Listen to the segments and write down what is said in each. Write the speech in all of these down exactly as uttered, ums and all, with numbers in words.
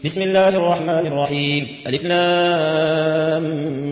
بسم الله الرحمن الرحيم. ألف لام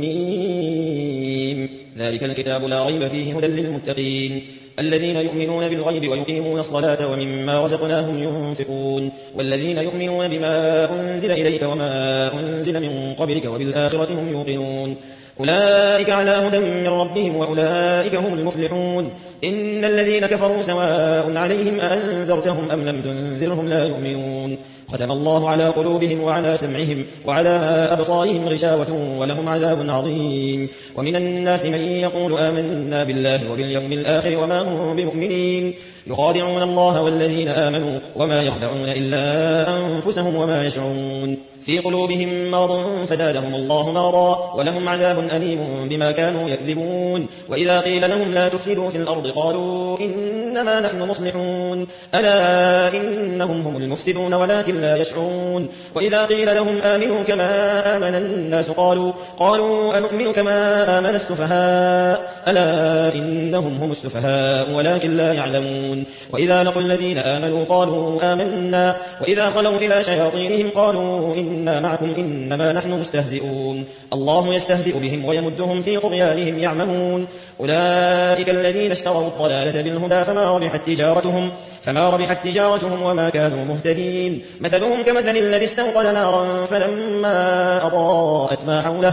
ميم. ذلك الكتاب لا ريب فيه هدى للمتقين الذين يؤمنون بالغيب ويقيمون الصلاة ومما رزقناهم ينفقون والذين يؤمنون بما أنزل إليك وما أنزل من قبلك وبالآخرة هم يوقنون أولئك على هدى من ربهم وأولئك هم المفلحون. إن الذين كفروا سواء عليهم أأنذرتهم أم لم تنذرهم لا يؤمنون. ختم الله على قلوبهم وعلى سمعهم وعلى أبصارهم غشاوة ولهم عذاب عظيم. ومن الناس من يقول آمنا بالله وباليوم الآخر وما هم بمؤمنين يخادعون الله والذين آمنوا وما يخدعون إلا أنفسهم وما يشعرون. في قلوبهم مرض فزادهم الله مرضا ولهم عذاب أليم بما كانوا يكذبون. وإذا قيل لهم لا تفسدوا في الأرض قالوا إنما نحن مصلحون ألا إنهم هم المفسدون ولكن لا يشعرون. وإذا قيل لهم آمنوا كما آمن الناس قالوا قالوا أنؤمن كما آمن السفهاء ألا إنهم هم السفهاء ولكن لا يعلمون. وإذا لقوا الذين آمنوا قالوا آمنا وإذا خلوا إلى شياطينهم قالوا إنا معكم إنما نحن مستهزئون. الله يستهزئ بهم ويمدهم في طغيانهم يعمهون. أولئك الذين اشتروا الضلالة بالهدى فما ربحت تجارتهم فما ربحت تجارتهم وما كانوا مهتدين. مثلهم كمثل الذي استوقد نارا فلما أضاءت ما حوله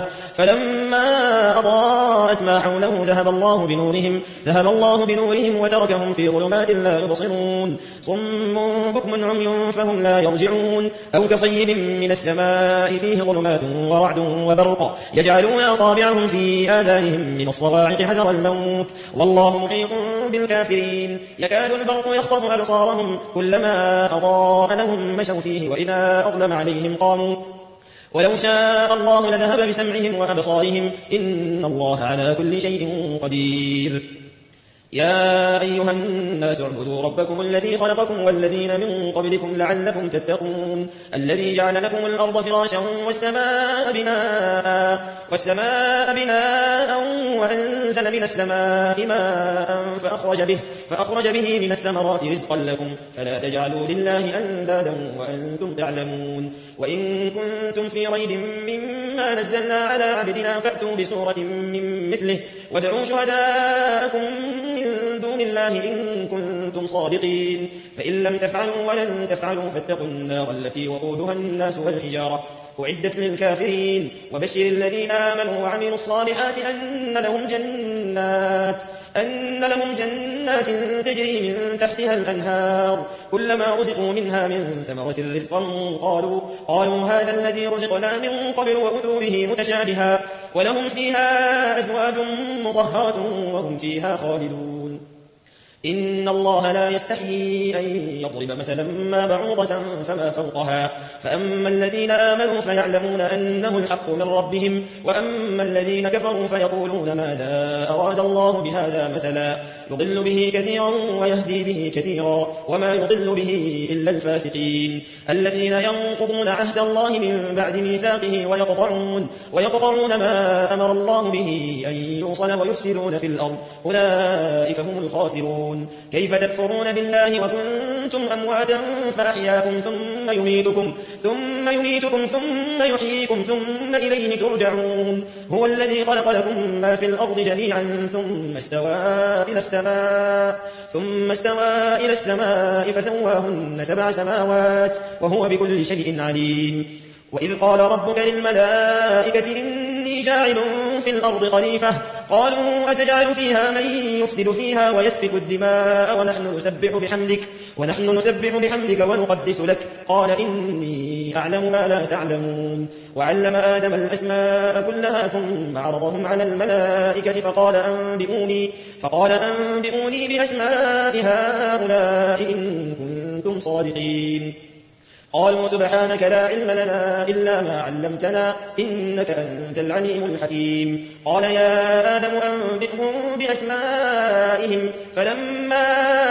فلما أضاءت ما حوله ذهب الله بنورهم ذهب الله بنورهم وتركهم في ظلمات لا يبصرون. صم بكم عمي فهم لا يرجعون. أو كصيب من السماء فيه ظلمات ورعد وبرق يجعلون أصابعهم في آذانهم من الصواعق حذر الموت والله محيط بالكافرين. يكاد البرق يخطف أبصارهم كلما أضاء لهم مشوا فيه وإذا أظلم عليهم قاموا ولو شاء الله لذهب بسمعهم وأبصارهم إن الله على كل شيء قدير. يا أيها الناس اعبدوا ربكم الذي خلقكم والذين من قبلكم لعلكم تتقون الذي جعل لكم الأرض فراشا والسماء بناء والسماء بناء وأنزل من السماء ماء فأخرج به, فأخرج به من الثمرات رزقا لكم فلا تجعلوا لله أندادا وأنتم تعلمون. وإن كنتم في ريب مما نزلنا على عبدنا فأتوا بسورة من مثله وادعوا شهداءكم من دون الله إن كنتم صادقين فإن لم تفعلوا ولن تفعلوا فاتقوا النار التي وقودها الناس والحجارة أعدت للكافرين. وبشر الذين آمنوا وعملوا الصالحات أن لهم جنات أن لهم جنات تجري من تحتها الأنهار كلما رزقوا منها من ثمرة رزقا قالوا قالوا هذا الذي رزقنا من قبل وأتوا به متشابها ولهم فيها أزواج مطهرة وهم فيها خالدون. إن الله لا يستحيي أن يضرب مثلا ما بعوضة فما فوقها فأما الذين آمنوا فيعلمون أنه الحق من ربهم وأما الذين كفروا فيقولون ماذا أراد الله بهذا مثلا يضل به كثيرا ويهدي به كثيرا وما يضل به إلا الفاسقين الذين ينقضون عهد الله من بعد ميثاقه ويقطعون, ويقطعون ما أمر الله به أن يوصل ويفسدون في الأرض أولئك هم الخاسرون. كيف تكفرون بالله وكنتم أمواتا فأحياكم ثم يميتكم ثم يميتكم ثم يحييكم ثم إليه ترجعون. هو الذي خلق لكم ما في الأرض جميعا ثم استوى إلى السماء ثم استوى إلى السماء فسواهن سبع سماوات وهو بكل شيء عليم. وإذ قال ربك للملائكة إني جاعل في الأرض خليفة قالوا أتجعل فيها من يفسد فيها ويسفك الدماء ونحن نسبح بحمدك ونحن نسبح بحمدك ونقدس لك قال إني أعلم ما لا تعلمون. وعلم آدم الأسماء كلها ثم عرضهم على الملائكة فقال أنبئوني, فقال أنبئوني بأسماء هؤلاء إن كنتم صادقين. قالوا سبحانك لا علم لنا إلا ما علمتنا إنك أنت العليم الحكيم. قال يا آدم أنبئهم بأسمائهم فلما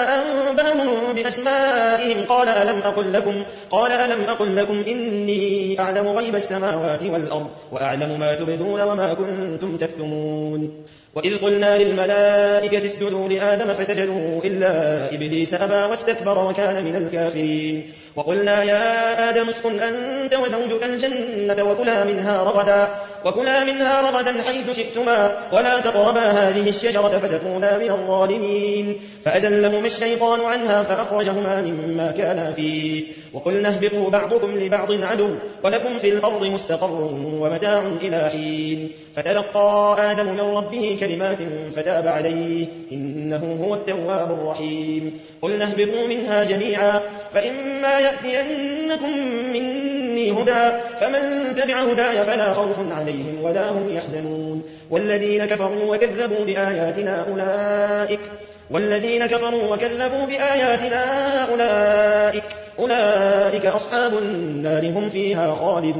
أنبأهم بأسمائهم قال ألم أقل لكم قال ألم أقل لكم إني أعلم غيب السماوات والأرض وأعلم ما تبدون وما كنتم تكتمون. وإذ قلنا للملائكة اسجدوا لآدم فسجدوا إلا إبليس أبى واستكبر وكان من الكافرين. وقلنا يا آدم اسكن أنت وزوجك الجنة وكلا منها رغدا وكلا منها رغدا حيث شئتما ولا تقربا هذه الشجرة فتكونا من الظالمين فأزلهما الشيطان عنها فأخرجهما مما كانا فيه وقلنا اهبطوا بعضكم لبعض عدو ولكم في الأرض مستقر ومتاع إلى حين فتلقى آدم من ربه كلمات فتاب عليه إنه هو التواب الرحيم قلنا اهبطوا منها جميعا فإما يأتينكم مني هدى فمن تبع هداي فلا خوف عليهم ولا هم يحزنون والذين كفروا وكذبوا بآياتنا أولئك والذين كفروا وكذبوا بآياتنا أولئك أولئك أصحاب النار هم فيها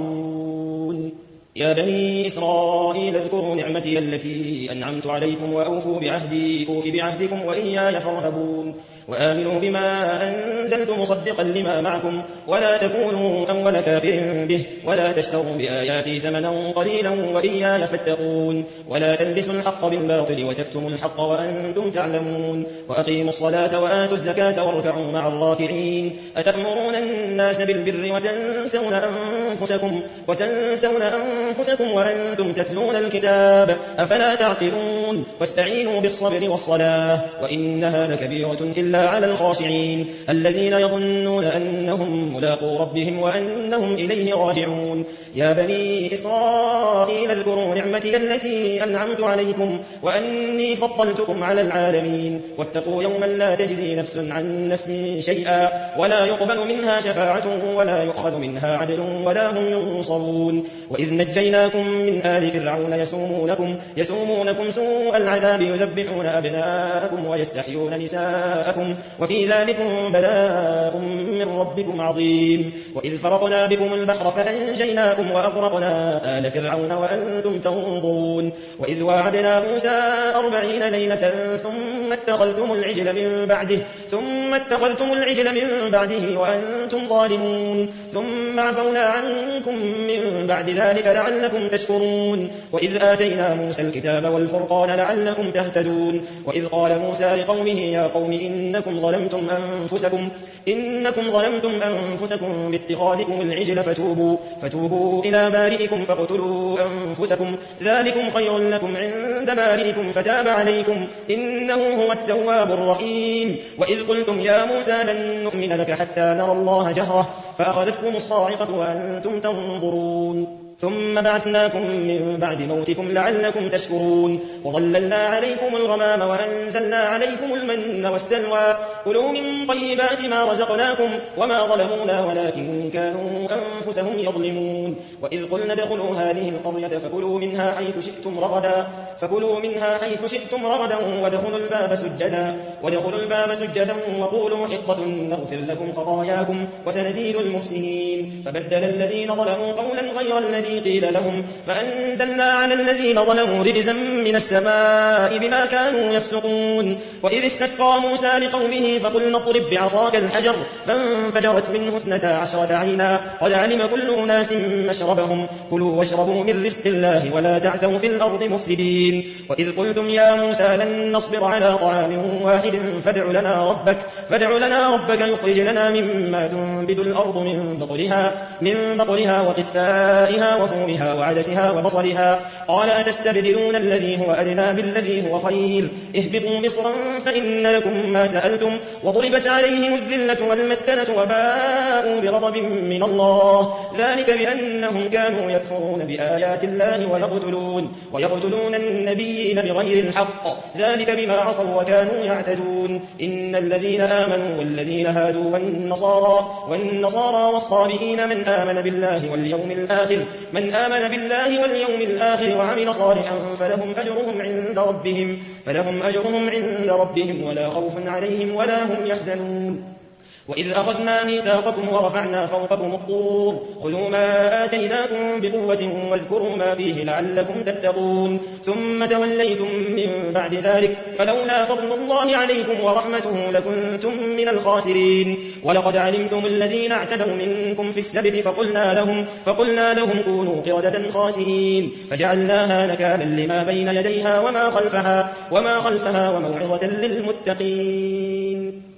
خالدون يا بني إسرائيل اذكروا نعمتي التي أنعمت عليكم وأوفوا بعهدي أوف بعهدكم وإياي فارهبون وآمنوا بما أنزلت مصدقا لما معكم ولا تكونوا أول كافر به ولا تشتروا بآياتي ثمنا قليلا وإياي فاتقون ولا تلبسوا الحق بالباطل وتكتموا الحق وأنتم تعلمون وأقيموا الصلاة وآتوا الزكاة واركعوا مع الراكعين أتأمرون الناس بالبر وتنسون أنفسكم وتنسون أنفسكم وأنتم تتلون الكتاب أفلا تعقلون واستعينوا بالصبر والصلاة وإنها لكبيرة إلا على الخاشعين الذين يظنون أنهم ملاقو ربهم وأنهم إليه راجعون يا بني إسرائيل اذكروا نعمتي التي أنعمت عليكم وأني فضلتكم على العالمين واتقوا يوما لا تجزي نفس عن نفس شيئا ولا يقبل منها شفاعة ولا يؤخذ منها عدل ولا هم ينصرون وإذ نجيناكم من آل فرعون يسومونكم, يسومونكم سوء العذاب يذبحون أبناءكم ويستحيون نساءكم وفي ذلكم بلاء من ربكم عظيم وإذ فرقنا بكم البحر فأنجيناكم وأغرقنا آل فرعون وأنتم تنظرون وإذ واعدنا موسى أربعين ليلة ثم اتخذتم العجل من بعده ثم اتخذتم العجل من بعده وأنتم ظالمون ثم عفونا عنكم من بعد ذلك لعلكم تشكرون وإذ آتينا موسى الكتاب والفرقان لعلكم تهتدون وإذ قال موسى لقومه يا قوم إنكم ظلمتم أنفسكم إنكم ظلمتم أنفسكم باتخاذكم العجل فتوبوا, فتوبوا إلى بارئكم فاقتلوا أنفسكم ذلكم خير لكم عند بارئكم فتاب عليكم إنه هو التواب الرحيم وإذ قلتم يا موسى لن نؤمن لك حتى نرى الله جهرة فأخذتكم الصاعقة وأنتم تنظرون ثم بعثناكم من بعد موتكم لعلكم تشكرون وظللنا عليكم الغمام وأنزلنا عليكم المن والسلوى كلوا من طيبات ما رزقناكم وما ظلمونا ولكن كانوا أنفسهم يظلمون وإذ قلنا ادخلوا هذه القرية فكلوا منها حيث شئتم رغدا فكلوا منها حيث شئتم رغدا وادخلوا الباب سجدا وادخلوا الباب سجدا وقولوا حطة نغفر لكم خطاياكم وسنزيد المحسنين فبدل الذين ظلموا قولا غير الذي قيل لهم فأنزلنا على الذين ظلموا رجزا من السماء بما كانوا يفسقون وإذ استسقى موسى لقومه فقلنا اضرب بعصاك الحجر فانفجرت منه اثنتا عشرة عينا قد علم كل أناس مشربهم كلوا واشربوا من رزق الله ولا تعثوا في الأرض مفسدين وإذ قلتم يا موسى لن نصبر على طعام واحد فادع لنا ربك فادع لنا ربك يخرج لنا مما تنبت الأرض من بطلها من بطلها وقثائها وفومها وعدسها وبصلها قال أتستبدلون الذي هو أدنى بالذي هو خير اهبطوا مصرا فإن لكم ما سألتم وضربت عليهم الذلة والمسكنة وباءوا بغضب من الله ذلك بأنهم كانوا يكفرون بآيات الله ويقتلون ويقتلون النبيين بغير الحق ذلك بما عصوا وكانوا يعتدون إن الذين آمنوا والذين هادوا والنصارى والنصارى والصابئين من آمن بالله واليوم الآخر من آمن بالله واليوم الآخر وعمل صالحا فلهم أجرهم عند ربهم فلهم أجرهم عند ربهم ولا خوف عليهم ولا هم يحزنون وإذ أخذنا ميثاقكم ورفعنا فوقكم الطور خذوا ما آتيناكم بقوة واذكروا ما فيه لعلكم تتقون ثم توليتم من بعد ذلك فلولا فضل الله عليكم ورحمته لكنتم من الخاسرين ولقد علمتم الذين اعتدوا منكم في السبت فقلنا لهم, فقلنا لهم كونوا قردة خاسئين فجعلناها نكالا لما بين يديها وما خلفها, وما خلفها وموعظة للمتقين.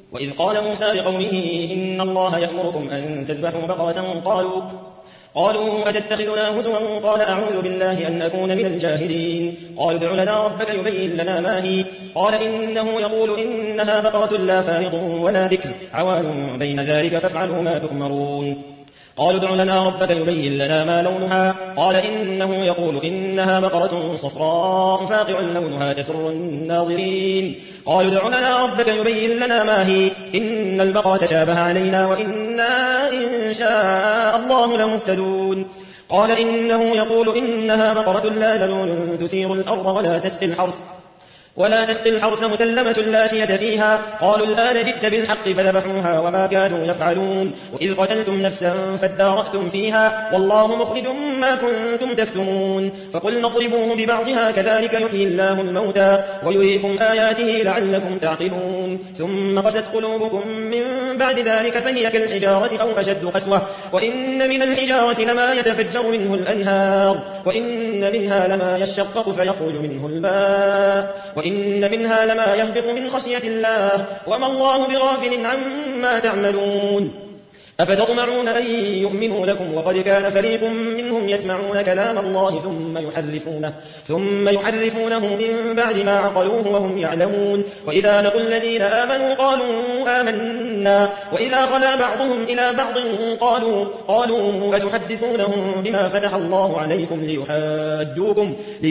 وإذ قال موسى لقومه إن الله يأمركم أن تذبحوا بقرة قالوا قالوا أتتخذنا هزوا قال أعوذ بالله أن أكون من الجاهلين قالوا ادع لنا ربك يبين لنا ما هي قال إنه يقول إنها بقرة لا فارض ولا بكر عوان بين ذلك فافعلوا ما تؤمرون قالوا ادع لنا ربك يبين لنا ما لونها قال إنه يقول إنها بقرة صفراء فاقع لونها تسر الناظرين قالوا ادع لنا ربك يبين لنا ما هي إن البقرة تشابه علينا وإنا إن شاء الله لمهتدون قال إنه يقول إنها بقرة لا ذلول تثير الأرض ولا تسقي الحرث ولا تسقي الحرث مسلمة لا شية فيها قالوا الآن جئت بالحق فذبحوها وما كانوا يفعلون وإذ قتلتم نفسا فادارأتم فيها والله مخرج ما كنتم تكتمون فقلنا اضربوه ببعضها كذلك يحيي الله الموتى ويريكم آياته لعلكم تعقلون ثم قست قلوبكم من بعد ذلك فهي كالحجارة أو أشد قسوة وإن من الحجارة لما يتفجر منه الأنهار وإن منها لما يشقق فيخرج منه الماء وإن منها لما يهبط من خشية الله وما الله بغافل عما تعملون أفتطمعون أن يؤمنوا لكم وقد كان فريق منهم يسمعون كلام الله ثم يحرفونه, ثم يحرفونه من بعد ما عقلوه وهم يعلمون وإذا لقوا الذين آمنوا قالوا آمنا وإذا خلا بعضهم إلى بعض قالوا, قالوا أتحدثونهم بما فتح الله عليكم ليحاجوكم,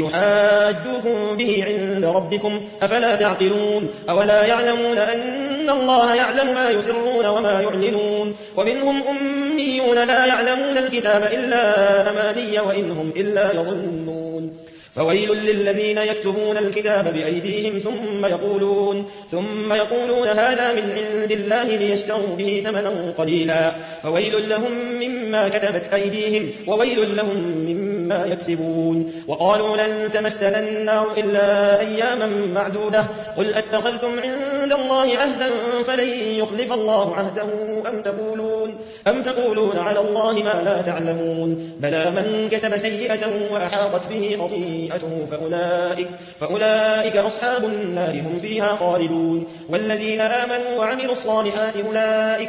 ليحاجوكم به عند ربكم أفلا تعقلون أولا يعلمون أن الله يعلم ما يسرون وما يعلنون ومنهم أميون لا يعلمون الكتاب إلا أماني وإنهم إلا يظنون فويل للذين يكتبون الكتاب بأيديهم ثم يقولون, ثم يقولون هذا من عند الله ليشتروا به ثمنا قليلا فويل لهم مما كتبت أيديهم وويل لهم مما يكسبون وقالوا لن تمسنا النار إلا أياما معدودة قل أتخذتم عند الله عهدا فلن يخلف الله عهده أم تقولون, أم تقولون على الله ما لا تعلمون بلى من كسب سيئة وأحاطت به خطيئة فأولئك, فأولئك أصحاب النار هم فيها خالدون والذين آمنوا وعملوا الصالحات أولئك,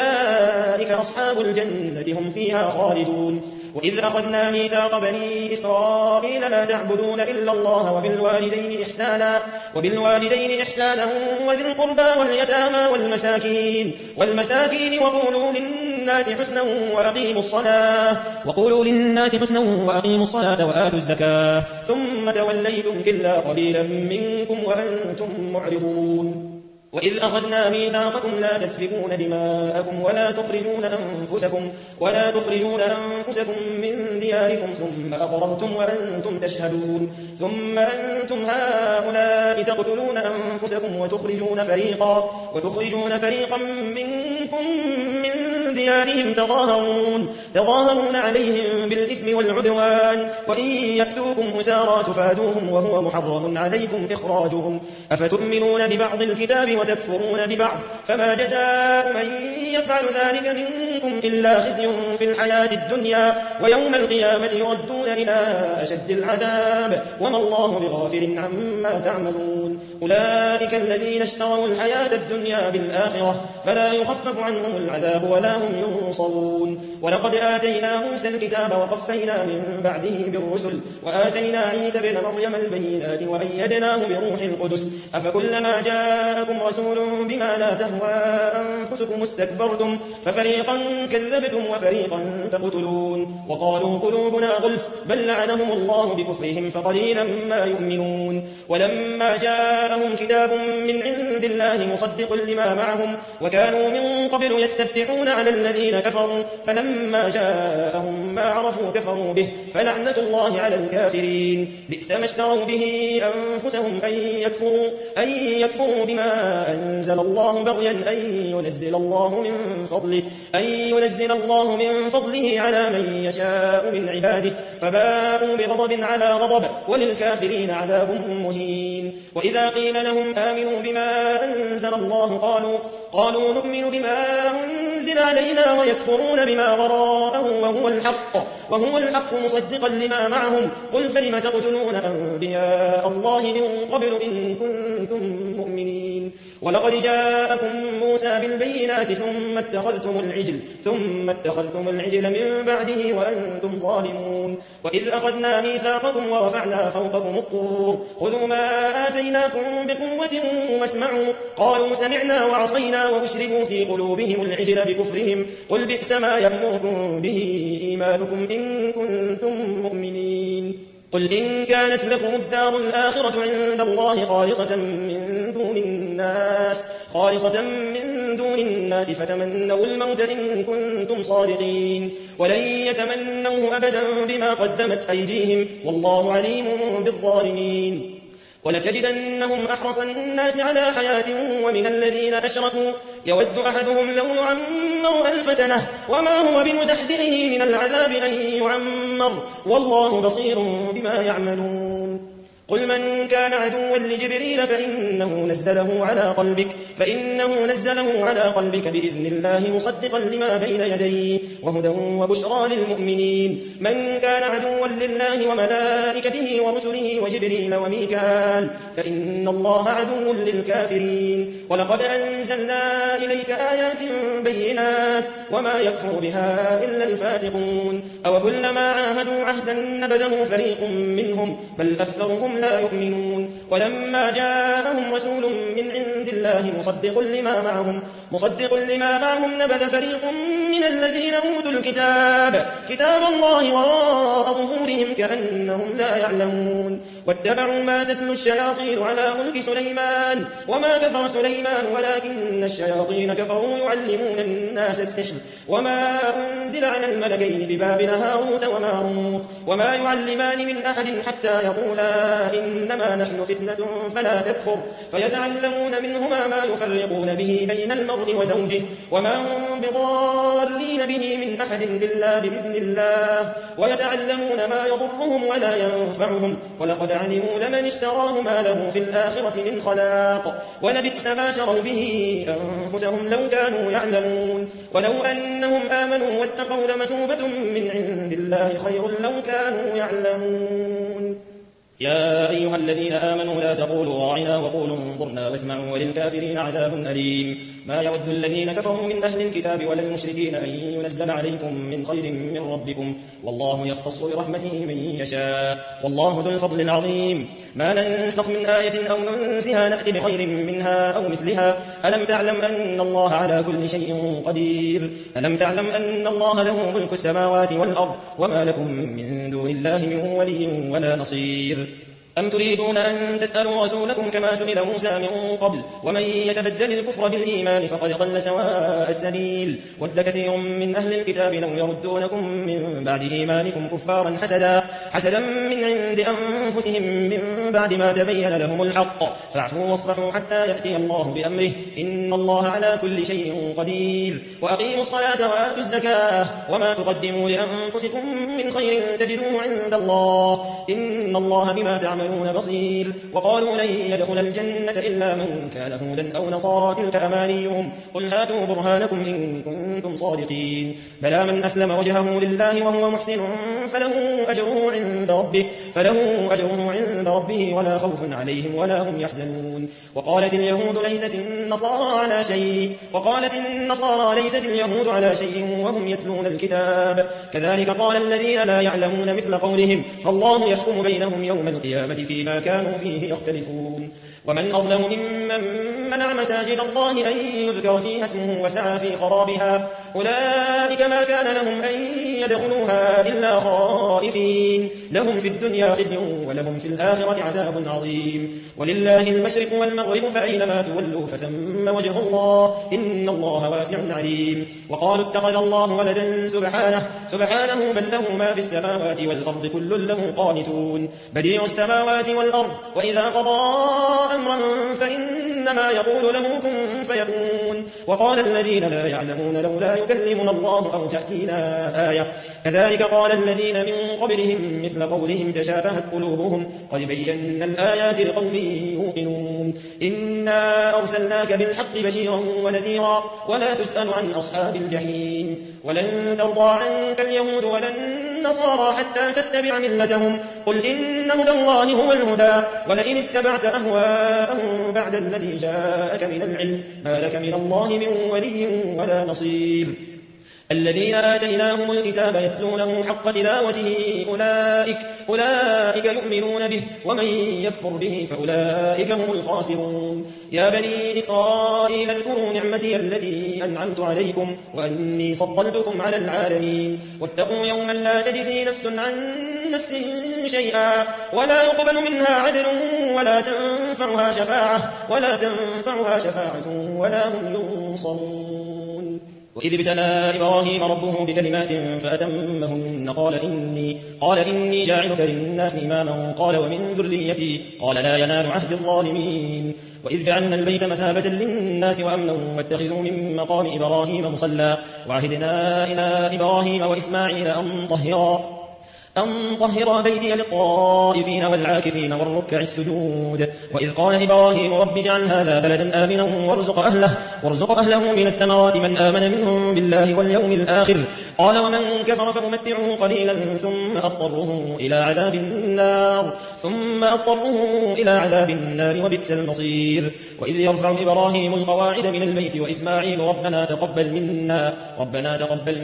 أولئك أصحاب الجنة هم فيها خالدون وإذ أخذنا ميثاق بني إسرائيل لا تعبدون إلا الله وبالوالدين إحسانا, وبالوالدين إحسانا وذي القربى واليتامى والمساكين, والمساكين وقولوا للناس حسنا وأقيموا الصلاة, وقولوا للناس حسنا وأقيموا الصلاة وآتوا الزكاة ثم توليتم إلا قليلا منكم وأنتم معرضون وإذ أخذنا ميثاقكم لا تسفكون دماءكم ولا تخرجون أنفسكم, ولا تخرجون أنفسكم من دياركم ثم أقررتم وأنتم تشهدون ثم أنتم هؤلاء تقتلون أنفسكم وتخرجون فريقا, وتخرجون فريقا منكم من ديارهم تظاهرون, تظاهرون عليهم بالإثم والعدوان وإن يأتوكم أسارى تفادوهم وهو محرم عليكم إخراجهم أفتؤمنون ببعض الكتاب وتكفرون ببعض فما جزاء من يفعل ذلك منكم إلا خزي في الحياة الدنيا ويوم القيامة يردون إلى أشد العذاب وما الله بغافل عما تعملون أولئك الذين اشتروا الحياة الدنيا بالآخرة فلا يخفف عنهم العذاب ولا هم ينصرون ولقد آتينا موسى الكتاب وقفينا من بعده بالرسل وآتينا عيسى بن مريم البينات وأيدناه بروح القدس أفكلما جاءكم رسول بما لا تهوى أنفسكم استكبرتم ففريقا كذبتم وفريقا تقتلون وقالوا قلوبنا غلف بل لعنهم الله بكفرهم فقليلا ما يؤمنون ولما جاءهم كتاب من عند الله مصدق لما معهم وكانوا من قبل يستفتحون على الذين كفروا فلما جاءهم ما عرفوا كفروا به فلعنة الله على الكافرين بئس ما اشتروا به أنفسهم أن يكفروا, أن يكفروا بما أنزل الله بغيا أن ينزل الله من فضله, أن ينزل الله من فضله على من يشاء من عباده فباءوا بغضب على غضب وللكافرين عذاب مهين وإذا قيل لهم آمنوا بما أنزل الله قالوا قالوا نؤمن بما أنزل علينا ويكفرون بما وراءه وهو الحق, وهو الحق مصدقا لما معهم. قل فلم تقتلون أنبياء الله من قبل إن كنتم مؤمنين. ولقد جاءكم موسى بالبينات ثم اتخذتم العجل, ثم اتخذتم العجل من بعده وأنتم ظالمون. وإذ أخذنا ميثاقكم ورفعنا فوقكم الطور خذوا ما آتيناكم بقوة واسمعوا. قالوا سمعنا وعصينا وأشربوا في قلوبهم العجل بكفرهم. قل بئس ما يأمركم به إيمانكم إن كنتم مؤمنين. قل إن كانت لكم الدار الآخرة عند الله خالصة من دون الناس خالصة من دون الناس فتمنوا الموت إن كنتم صادقين. ولن يتمنوه أبدا بما قدمت أيديهم والله عليم بالظالمين. ولتجدنهم أحرص الناس على حياة ومن الذين أشركوا يود أحدهم لو يعمر ألف سنة وما هو بمزحزحه من العذاب أن يعمر والله بصير بما يعملون. قل من كان عدوا لجبريل فإنه نزله على قلبك فإنه نزله على قلبك بإذن الله مصدقا لما بين يديه وهدى وبشرى للمؤمنين. من كان عدوا لله وملائكته ورسله وجبريل وميكال فإن الله عدو للكافرين. ولقد أنزلنا إليك آيات بينات وما يكفر بها إلا الفاسقون. أو كلما عاهدوا عهدا نبذه فريق منهم بل أكثرهم لا يؤمنون. ولما جاءهم رسول من عند الله مصدق لما معهم مصدق لما معهم نبذ فريق من الذين أوتوا الكتاب كتاب الله وراء ظهورهم كأنهم لا يعلمون. واتبعوا ما تتلو الشياطين على ملك سليمان وما كفر سليمان ولكن الشياطين كفروا يعلمون الناس السحر وما أنزل على الملكين ببابل هاروت وماروت وما يعلمان من أحد حتى يقولا إنما نحن فتنة فلا تكفر فيتعلمون منهما ما يفرقون به بين المرء وزوجه وما هم بضارين به من أحد إلا بإذن الله ويتعلمون ما يضرهم ولا ينفعهم ولقد علموا لمن اشتراه ما له في الآخرة من خلاق ولبئس ما شروا به أنفسهم لو كانوا يعلمون. ولو أنهم آمنوا واتقوا لمثوبة من عند الله خير لو كانوا يعلمون. يا أيها الذين آمنوا لا تقولوا راعنا وقولوا انظرنا واسمعوا وللكافرين عذاب أليم. ما يود الذين كفروا من أهل الكتاب ولا المشركين أن ينزل عليكم من خير من ربكم والله يختص برحمته من يشاء والله ذو الفضل العظيم. ما ننسخ من آية أو ننسها نأتي بخير منها أو مثلها ألم تعلم أن الله على كل شيء قدير ألم تعلم أن الله له ملك السماوات والأرض وما لكم من دون الله من ولي ولا نصير. أم تريدون أن تسألوا رسولكم كما سئل موسى من قبل ومن يتبدل الكفر بالإيمان فقد ضل سواء السبيل. ود كثير من أهل الكتاب لو يردونكم من بعد إيمانكم كفارا حسدا حسدا من عند أنفسهم من بعد ما تبين لهم الحق فاعفوا واصفحوا حتى يأتي الله بأمره إن الله على كل شيء قدير. وأقيموا الصلاة وآتوا الزكاة وما تقدموا لأنفسكم من خير تجدوه عند الله إن الله بما تعملون بصير. وقالوا لن يدخل الجنة إلا من كان هودا أو نصارى تلك أمانيهم قل هاتوا برهانكم إن كنتم صادقين. بلى من أسلم وجهه لله وهو محسن فله أجره عند ربه فله أجره عند ربه ولا خوف عليهم ولا هم يحزنون. وقالت اليهود ليست النصارى على شيء وقالت النصارى ليست اليهود على شيء وهم يتلون الكتاب كذلك قال الذين لا يعلمون مثل قولهم فالله يحكم بينهم يوم القيامة فيما كانوا فيه يختلفون. ومن أظلم ممن منع مساجد الله أن يذكر فيها اسمه وسعى في خرابها أولئك ما كان لهم أن يدخلوها إلا خائفين لهم في الدنيا خزي ولهم في الآخرة عذاب عظيم. ولله المشرق والمغرب فأينما تولوا فثم وجه الله إن الله واسع عليم. وقالوا اتخذ الله ولدا سبحانه سبحانه بل له ما في السماوات والأرض كل له قانتون بديع السماوات والأرض وإذا قضى أمرا فإن إنما يقول له كن فيكون. وقال الذين لا يعلمون لولا يكلمنا الله أو تأتينا آية كذلك قال الذين من قبلهم مثل قولهم تشابهت قلوبهم قد بينا الآيات لقوم يوقنون. إنا أرسلناك بالحق بشيرا ونذيرا ولا تسأل عن أصحاب الجحيم. ولن ترضى عنك اليهود ولا النصارى حتى تتبع ملتهم قل إن هدى الله هو الهدى ولئن اتبعت أهواءهم بعد الذي جاءك من العلم ما لك من الله من ولي ولا نصير. الذين آتيناهم الكتاب يتلونه حق تلاوته أولئك, أولئك يؤمنون به ومن يكفر به فأولئك هم الخاسرون. يا بني إسرائيل اذكروا نعمتي التي أنعمت عليكم وأني فضلتكم على العالمين. واتقوا يوما لا تجزي نفس عن نفس شيئا ولا يقبل منها عدل ولا تنفعها شفاعة ولا تنفعها شفاعة ولا هم ينصرون. وإذ ابتلى إبراهيم ربه بكلمات فأتمهن قال إني, قال إني جاعلك للناس إماما قال ومن ذريتي قال لا ينال عهد الظالمين. وإذ جعلنا البيت مثابة للناس وأمنا واتخذوا من مقام إبراهيم مصلى وعهدنا إلى إبراهيم وإسماعيل أن طهرا أن طهر بيتي للطائفين والعاكفين والركع السجود. وإذ قال إبراهيم رب اجعل هذا بلدا آمنا وارزق أهله, وارزق أهله من الثمرات من آمن منهم بالله واليوم الآخر قال ومن كفر فأمتعه قليلا ثم أضطره إلى عذاب النار ثم أضطره إلى عذاب النار وبئس المصير. وإذ يرفع إبراهيم القواعد من البيت وإسماعيل ربنا تقبل منا ربنا تقبل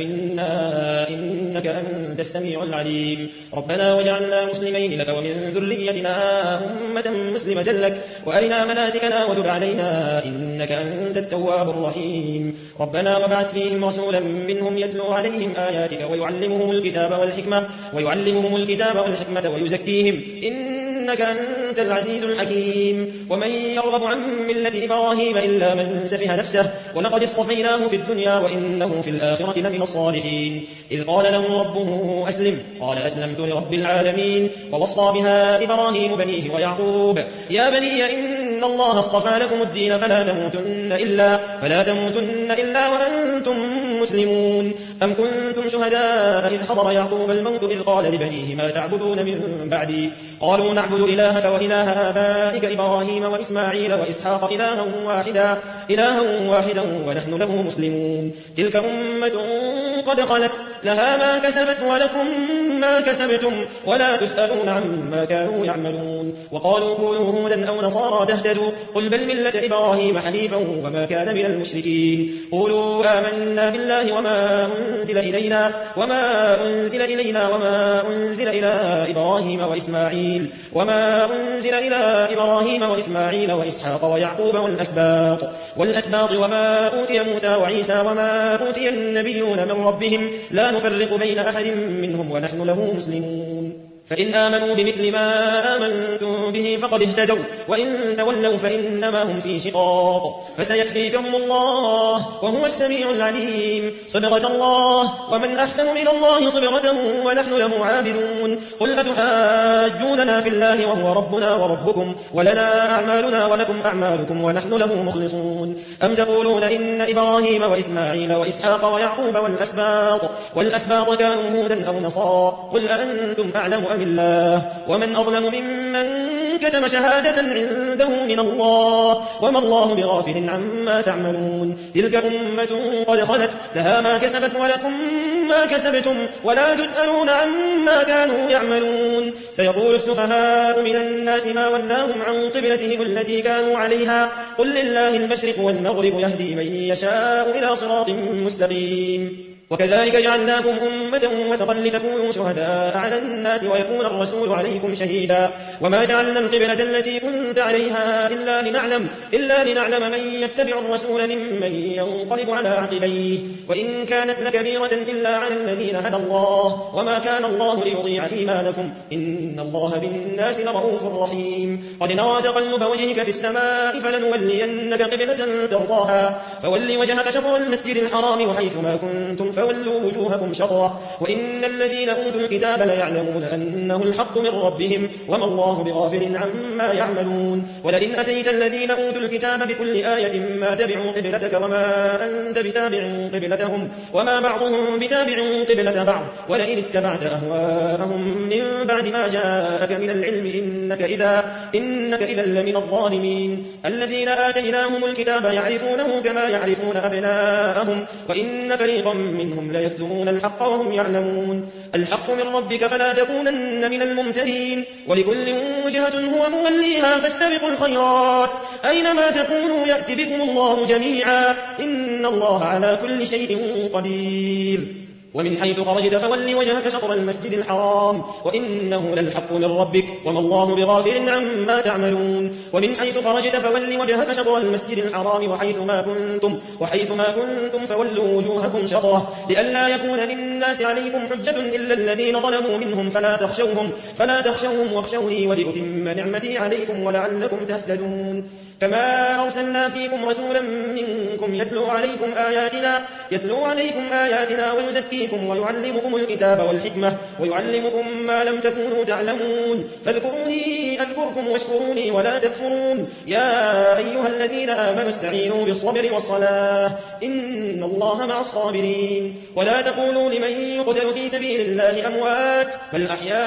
منا إنك أنت السميع العليم ربنا واجعلنا مسلمين لك ومن ذريتنا أمة مسلمة لك وأرنا مناسكنا وتب علينا إنك أنت التواب الرحيم. ربنا وابعث فيهم رسولا منهم يتلو عليهم آياتك ويعلمهم الكتاب والحكمة ويعلمهم الكتاب والحكمة ويزكيهم إنك أنت العزيز الحكيم. ومن يرغب عن ملة إبراهيم إلا من سفه نفسه ولقد اصطفيناه في الدنيا وإنه في الآخرة لمن الصالحين. إذ قال له ربه أسلم قال أسلمت لرب العالمين. ووصى بها إبراهيم بنيه ويعقوب يا بني إن الله اصطفى لكم الدين فلا تموتن إلا, فلا تموتن إلا وأنتم مسلمون. أم كنتم شهداء إذ حضر يعقوب الموت إذ قال لبنيه ما تعبدون من بعدي قالوا نعبد إلهك وإله آبائك إبراهيم وإسماعيل وإسحاق إلها واحدا, إلها واحدا ونحن له مسلمون. تلك أمة قد خلت لها ما كسبت ولكم ما كسبتم ولا تسألون عما كانوا يعملون. وقالوا كونوا هودا أو نصارى تهتدوا قل بل ملة إبراهيم حنيفا وما كان من المشركين. قولوا آمنا بالله وما أنزل إلينا وما أنزل إلينا وما أنزل إلى إبراهيم وإسماعيل وما أنزل إلى إبراهيم وإسماعيل وإسحاق ويعقوب والأسباط والأسباط وما أوتي موسى وعيسى وما أوتي النبيون من ربهم لا نفرق بين أحد منهم ونحن له مسلمون. فإن آمنوا بمثل ما آمنتم به فقد اهتدوا وإن تولوا فإنما هم في شقاق فسيكفيكهم الله وهو السميع العليم. صبغة الله ومن أحسن من الله صبغة ونحن له عابدون. قل أتحاجوننا في الله وهو ربنا وربكم ولنا أعمالنا ولكم أعمالكم ونحن له مخلصون. أم تقولون إن إبراهيم وإسماعيل وإسحاق ويعقوب والأسباط والأسباط كانوا هودا أو نصارى قل أأنتم أعلم أم الله ومن أظلم ممن كتم شهادة عنده من الله وما الله بغافل عما تعملون. تلك أمة قد خلت لها ما كسبت ولكم ما كسبتم ولا تسألون عما كانوا يعملون. سيقول السفهاء من الناس ما ولاهم عن قبلتهم التي كانوا عليها قل لله المشرق والمغرب يهدي من يشاء إلى صراط مستقيم. وكذلك جعلناكم أمة وسطا لتكونوا شهداء على الناس ويكون الرسول عليكم شهيدا. وما جعلنا القبلة التي كنت عليها إلا لنعلم, إلا لنعلم من يتبع الرسول ممن ينقلب على عقبيه وإن كانت لكبيرة إلا على الذين هدى الله وما كان الله ليضيع إيمانكم إن الله بالناس لرؤوف رحيم. قد نرى تقلب وجهك في السماء فلنولينك قبلة ترضاها فول وجهك شطر المسجد الحرام وحيث ما كنتم فولوا وجوهكم شطرة وإن الذين أوتوا الكتاب ليعلمون أنه الحق من ربهم وما الله بغافل عما يعملون ولئن أتيت الذين أوتوا الكتاب بكل آية ما تبعوا قبلتك وما أنت بتابع قبلتهم وما بعضهم بتابع قبلة بعض ولئن اتبعت أهواءهم من بعد ما جاءك من العلم إنك إذا, إنك إذا لمن الظالمين الذين آتيناهم الكتاب يعرفونه كما يعرفون أبناءهم وإن فريقا منهم ليكتمون الحق وهم يعلمون الحق من ربك فلا تكونن من الممترين ولكل وجهة هو موليها فاستبقوا الخيرات أينما تكونوا يأتي بكم الله جميعا إن الله على كل شيء قدير ومن حيث خرجت فول وجهك شطر المسجد الحرام وإنه للحق من ربك وما الله بغافل عما تعملون ومن حيث خرجت فول وجهك شطر المسجد الحرام وحيث ما كنتم وحيث ما كنتم فولوا وجوهكم شطره لئلا يكون للناس عليكم حجة إلا الذين ظلموا منهم فلا تخشوهم فلا تخشوهم واخشوني ولأتم نعمتي عليكم ولعلكم تهتدون كما أرسلنا فيكم رسولا منكم يتلو عليكم آياتنا يتلو عليكم آياتنا ويزكيكم ويعلمكم الكتاب والحكمة ويعلمكم ما لم تكونوا تعلمون فاذكروني أذكركم واشكروني ولا تكفرون يا أيها الذين آمنوا استعينوا بالصبر والصلاة إن الله مع الصابرين ولا تقولوا لمن يقتل في سبيل الله أموات بل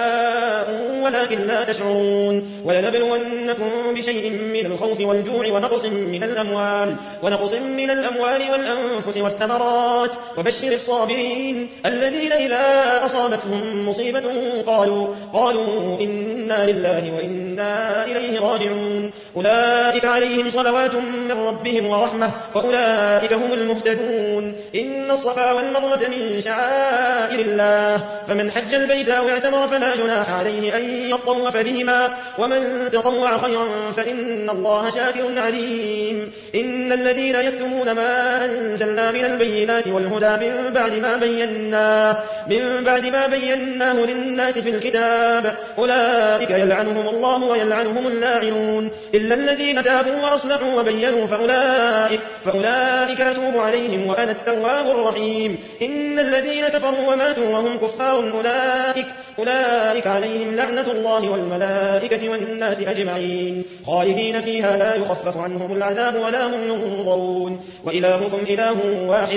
أحياء ولكن لا تشعرون ولنبلونكم بشيء من الخوف والجوع ونقص من الأموال ونقص من الأموال والأنفس والثمرات وبشر الصابرين الذين إذا أصابتهم مصيبة قالوا قالوا إنا لله وإنا إليه راجعون أولئك عليهم صلوات من ربهم ورحمة وأولئك هم المهتدون إن الصفا والمروة من شعائر الله فمن حج البيت أو اعتمر فلا جناح عليه أن يطوف بهما ومن تطوع خيرا فإن الله شاكر عليم إن الذين يكتمون ما أنزلنا من البينات والهدى من بعد ما بيناه من بعد ما بيناه للناس في الكتاب أولئك يلعنهم الله ويلعنهم اللاعنون إلا الذين تابوا وأصلحوا وبينوا فأولئك, فأولئك أتوب عليهم وأنا التواب الرحيم إن الذين كفروا وماتوا وهم كفار أولئك, أولئك عليهم لعنة الله والملائكة والناس أجمعين خالدين فيها لا يخفف عنهم العذاب ولا هم ينظرون وإلهكم إله واحد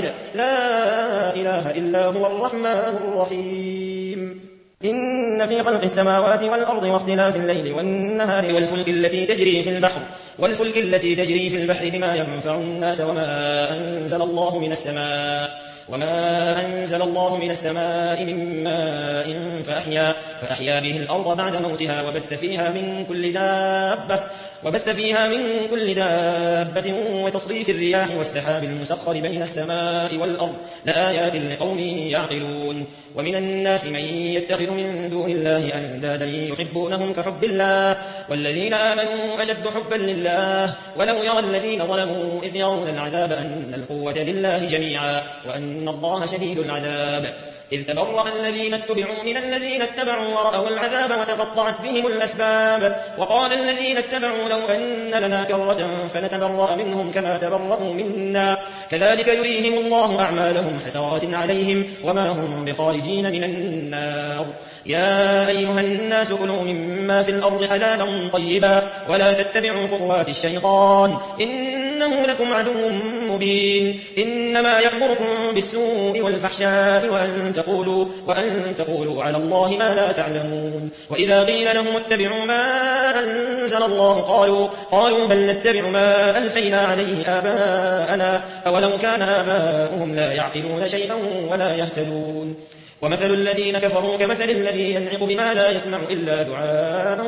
لا إله إلا هو الرحمن الرحيم إن في خلق السماوات والأرض واختلاف الليل والنهار والفلك التي تجري في البحر والفلك التي تجري في البحر بما ينفع الناس وما أنزل الله من السماء وما أنزل الله من السماء من ماء فأحيا, فأحيا به الأرض بعد موتها وبث فيها من كل دابة وبث فيها من كل دابة وتصريف الرياح والسحاب المسخر بين السماء والأرض لآيات لقوم يعقلون ومن الناس من يتخذ من دون الله أندادا يحبونهم كحب الله والذين آمنوا أشد حبا لله ولو يرى الذين ظلموا إذ يرون العذاب أن القوة لله جميعا وأن الله شديد العذاب إذ تبرأ الذين اتبعوا من الذين اتبعوا ورأوا العذاب وتقطعت بهم الأسباب وقال الذين اتبعوا لو أن لنا كرة فنتبرأ منهم كما تبرأوا منا كذلك يريهم الله أعمالهم حسرات عليهم وما هم بخارجين من النار يا أيها الناس كلوا مما في الأرض حلالا طيبا ولا تتبعوا خطوات الشيطان إنه لكم عدو مبين إنما يأمركم بالسوء والفحشاء وأن تقولوا, وأن تقولوا على الله ما لا تعلمون وإذا قيل لهم اتبعوا ما أنزل الله قالوا, قالوا بل نتبع ما ألفينا عليه آباءنا أولو كان آباؤهم لا يعقلون شيئا ولا يهتدون ومثل الذين كفروا كمثل الذي ينعق بما لا يسمع إلا دعاء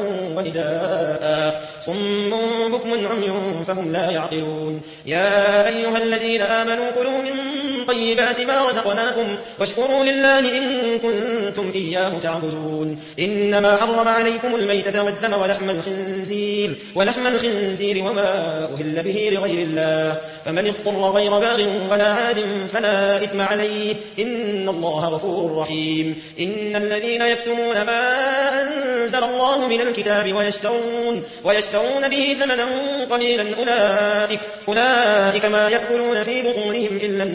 ونداء صم بكم عمي فهم لا يعقلون يا أيها الذين آمنوا كلوا من طيبات ما رزقناكم واشكروا لله إن كنتم إياه تعبدون إنما حرم عليكم الميتة والدم ولحم الخنزير, ولحم الخنزير وما أهل به لغير الله فمن اضطر غير باغ ولا عاد فلا إثم عليه إن الله غفور رحيم إن الذين يكتمون ما أنزل الله من الكتاب ويشترون, ويشترون به ثمنا قليلا أولئك, أولئك ما يأكلون في بطونهم إلا النار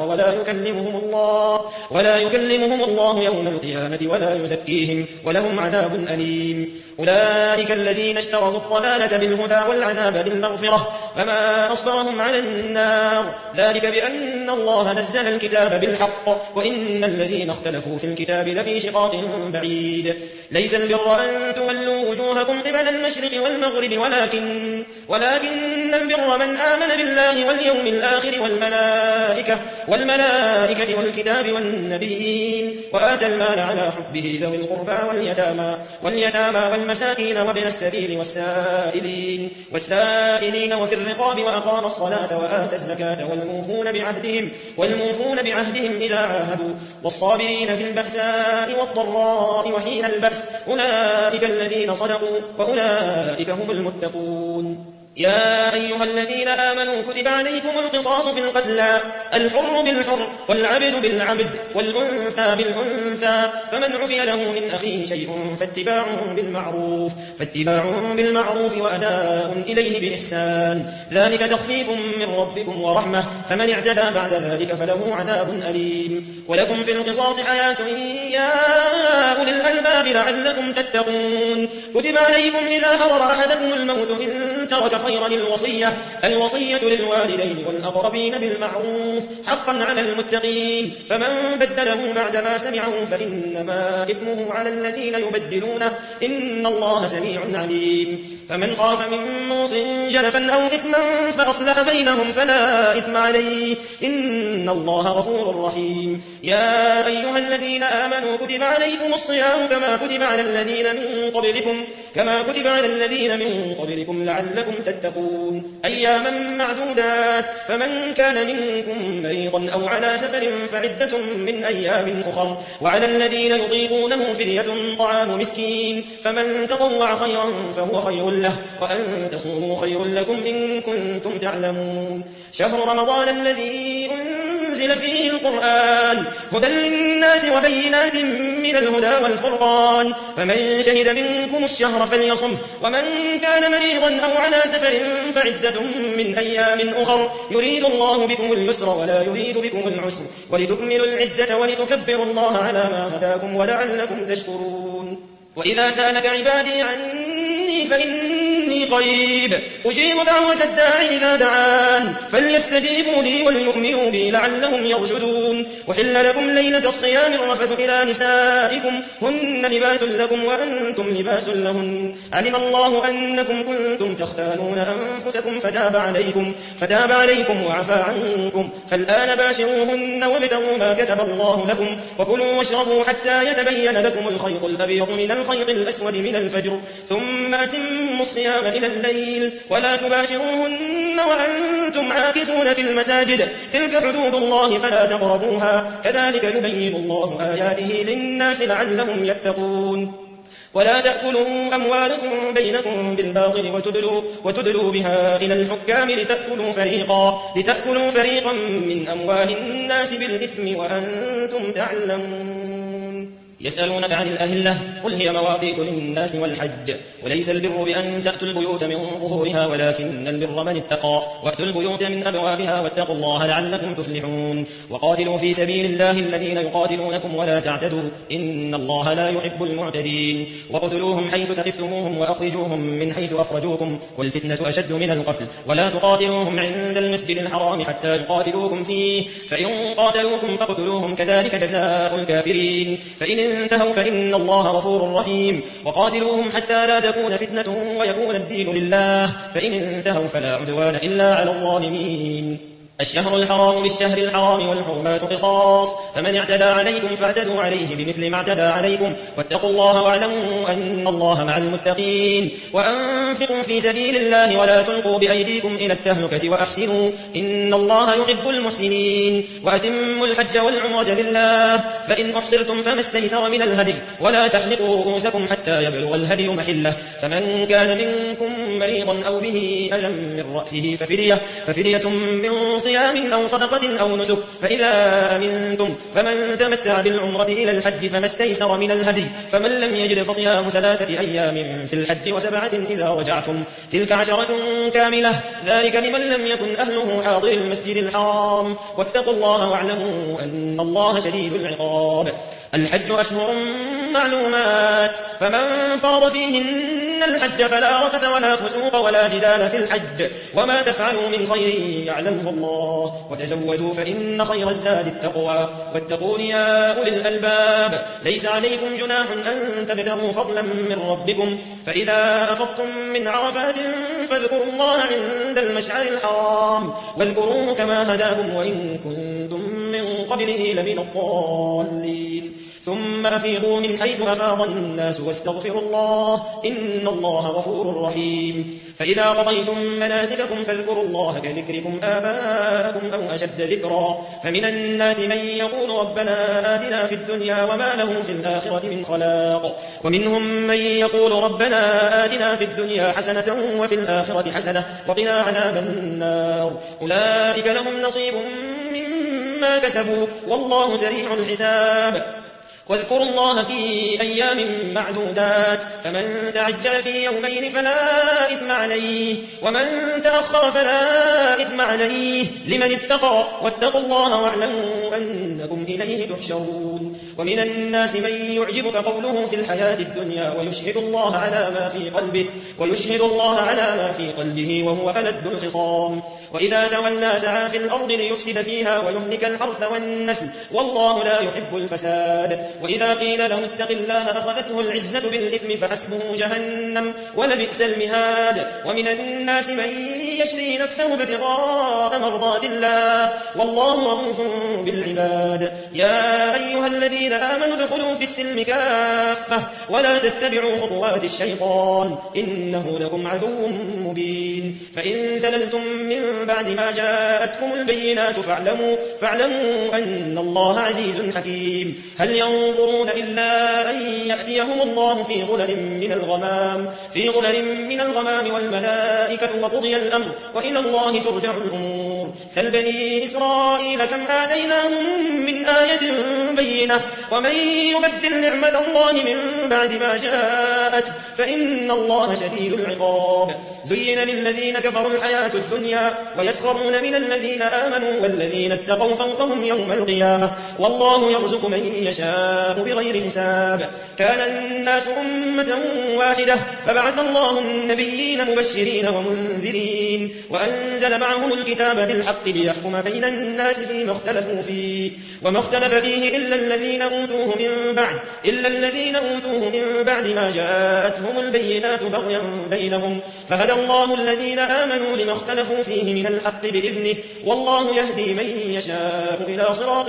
النار ولا يكلمهم الله ولا يكلمهم الله يوم القيامة ولا يزكيهم ولهم عذاب أليم. أولئك الذين اشتروا الضلالة بالهدى والعذاب بالمغفرة فما أصبرهم على النار ذلك بأن الله نزل الكتاب بالحق وإن الذين اختلفوا في الكتاب لفي شقاق بعيد. ليس البر أن تولوا وجوهكم قبل المشرق والمغرب ولكن, ولكن البر من آمن بالله واليوم الآخر والملائكة, والملائكة والكتاب والنبيين وآتى المال على حبه ذوي القربى واليتامى, واليتامى والمساكين وابن السبيل والسائلين, والسائلين وفي الرقاب وأقام الصلاة وآتى الزكاة والموفون بعهدهم, والموفون بعهدهم إذا عاهدوا والصابرين في البأساء والضراء وحين البأس أولئك الذين صدقوا وأولئك هم المتقون. يا أيها الذين آمنوا كتب عليكم القصاص في القتلى الحر بالحر والعبد بالعبد والأنثى بالأنثى فمن عفي له من أخيه شيء فاتباع بالمعروف, فاتباع بالمعروف وأداء إليه بإحسان ذلك تخفيف من ربكم ورحمة فمن اعتدى بعد ذلك فله عذاب أليم. ولكم في القصاص حياة يا أولي الألباب لعلكم تتقون. كتب عليكم إذا حضر أحدكم الموت إن ترك خيرا الوصية, الوصية للوالدين والأقربين بالمعروف حقا على المتقين فمن بدله بعدما سمعه فإنما إثمه على الذين يبدلونه إن الله سميع عليم. فمن خاف من موص جنفا أو إثما فأصلح بينهم فلا إثم عليه إن الله غفور رحيم. يا أيها الذين آمنوا كتب عليكم الصيام كما كتب على الذين من قبلكم كما كتب على الذين من قبلكم لعلكم تتقون أياما معدودات فمن كان منكم مريضا أو على سفر فعدة من أيام أخر وعلى الذين يطيقونه فدية طعام مسكين فمن تطوع خيرا فهو خير له وأن تصوموا خير لكم إن كنتم تعلمون. شهر رمضان الذي أنزل فيه القرآن هدى للناس وبينات من الهدى والفرقان فمن شهد منكم الشهر فليصم ومن كان مريضا أو على سفر فعدة من أيام أخر يريد الله بكم اليسر ولا يريد بكم العسر ولتكملوا العدة ولتكبروا الله على ما هداكم ولعلكم تشكرون. وإذا سألك عبادي عني فإني قريب أجيب دعوة الداعي إذا دعان فليستجيبوا لي وليؤمنوا بي لعلهم يرشدون. وحل لكم ليلة الصيام الرفث إلى نسائكم هن لباس لكم وأنتم لباس لهن علم الله أنكم كنتم تختانون أنفسكم فتاب عليكم, فتاب عليكم وعفى عنكم فالآن باشروهن وابتغوا ما كتب الله لكم وكلوا واشربوا حتى يتبين لكم الخيط الأبيض من الخيط الأسود من الفجر ثم أتموا الصيام إلى الليل ولا تباشروهن وأنتم عاكفون في المساجد تلك حدود الله فلا تقربوها كذلك يبين الله آياته للناس لعلهم يتقون. ولا تأكلوا أموالكم بينكم بالباطل وتدلوا, وتدلوا بها إلى الحكام لتأكلوا فريقا, لتأكلوا فريقا من أموال الناس بالإثم وأنتم تعلمون. يسألونك عن الأهلة قل هي مواقيت للناس والحج وليس البر بأن تأتوا البيوت من ظهورها ولكن البر من اتقى وأتوا البيوت من أبوابها واتقوا الله لعلكم تفلحون. وقاتلوا في سبيل الله الذين يقاتلونكم ولا تعتدوا إن الله لا يحب المعتدين. وقتلوهم حيث ثقفتموهم وأخرجوهم من حيث أخرجوكم والفتنة أشد من القتل ولا تقاتلوهم عند المسجد الحرام حتى يقاتلوكم فيه فإن قاتلوكم فاقتلوهم كذلك جزاء الكافرين فإن انتهوا فإن الله غفور رحيم. وقاتلوهم حتى لا تكون فتنة ويكون الدين لله فإن انتهوا فلا عدوان إلا على الظالمين. الشهر الحرام بالشهر الحرام والحرمات قصاص فمن اعتدى عليكم فاعتدوا عليه بمثل ما اعتدى عليكم واتقوا الله واعلموا أن الله مع المتقين. وأنفقوا في سبيل الله ولا تلقوا بأيديكم إلى التهلكة وأحسنوا إن الله يحب المحسنين. وأتموا الحج والعمرة لله فإن أحصرتم فما استيسر من الهدي ولا تحلقوا رؤوسكم حتى يبلغ الهدي محله فمن كان منكم مريضا أو به ألم من رأسه ففدية, ففدية من صيام أو صدقة أو نسك فإذا أمنتم فمن تمتع بالعمرة إلى الحج فما استيسر من الهدي فمن لم يجد فصيام ثلاثة أيام في الحج وسبعة إذا رجعتم تلك عشرة كاملة ذلك لمن لم يكن أهله حاضر المسجد الحرام واتقوا الله واعلموا أن الله شديد العقاب. الحج أشهر معلومات فمن فرض فيهن الحج فلا رفث ولا فسوق ولا جدال في الحج وما تفعلوا من خير يعلمه الله وتزودوا فإن خير الزاد التقوى واتقون يا أولي الألباب. ليس عليكم جناح أن تبتغوا فضلا من ربكم فإذا أفضتم من عرفات فاذكروا الله عند المشعر الحرام واذكروه كما هداكم وإن كنتم من قبله لمن الضالين ثم أفيضوا من حيث أفاض الناس واستغفروا الله إن الله غفور رحيم. فإذا قضيتم مناسككم فاذكروا الله كذكركم آباءكم أو أشد ذكرا فمن الناس من يقول ربنا آتنا في الدنيا وما له في الآخرة من خلاق ومنهم من يقول ربنا آتنا في الدنيا حسنة وفي الآخرة حسنة وقنا عذاب النار أولئك لهم نصيب مما كسبوا والله سريع الحساب. واذكروا الله في أيام معدودات فمن تعجل في يومين فلا إثم عليه ومن تأخر فلا إثم عليه لمن اتقى واتقوا الله واعلموا أنكم إليه تحشرون. ومن الناس من يعجبك قوله في الحياة الدنيا ويشهد الله على ما في قلبه ويشهد الله على ما في قلبه وهو ألد الخصام وإذا تولى سعى في الأرض ليفسد فيها ويهلك الحرث والنسل والله لا يحب الفساد. وإذا قيل له اتق الله أخذته العزة بالإثم فحسبه جهنم ولبئس المهاد. ومن الناس من يشري نفسه ابتغاء مرضات الله والله رؤوف بالعباد. يا أيها الذين آمنوا ادخلوا في السلم كافة ولا تتبعوا خطوات الشيطان إنه لكم عدو مبين. فإن زللتم من بعد ما جاءتكم البينات فاعلموا, فاعلموا أن الله عزيز حكيم. هل ينظرون إلا أن يأتيهم الله في غلل من الغمام في غلل من الغمام والملائكة وقضي الأمر وإلى الله ترجع الأمور. سل بني إسرائيل كم آتيناهم من آية بينة ومن يبدل نعمة الله من بعد ما جاءت فإن الله شديد العقاب. زين للذين كفروا الحياة الدنيا ويسخرون من الذين آمنوا والذين اتقوا فوقهم يوم القيامة والله يرزق من يشاء بغير حساب. كان الناس أمة واحدة فبعث الله النبيين مبشرين ومنذرين وأنزل معهم الكتاب بالحق ليحكم بين الناس فيما اختلفوا فيه وما اختلف فيه إلا الذين أوتوه من بعد إلا الذين أوتوه من بعد ما جاءتهم البينات بغيا بينهم فهدى الله الذين آمنوا لما اختلفوا فيه من الحق بإذنه والله يهدي من يشاء إلى صراط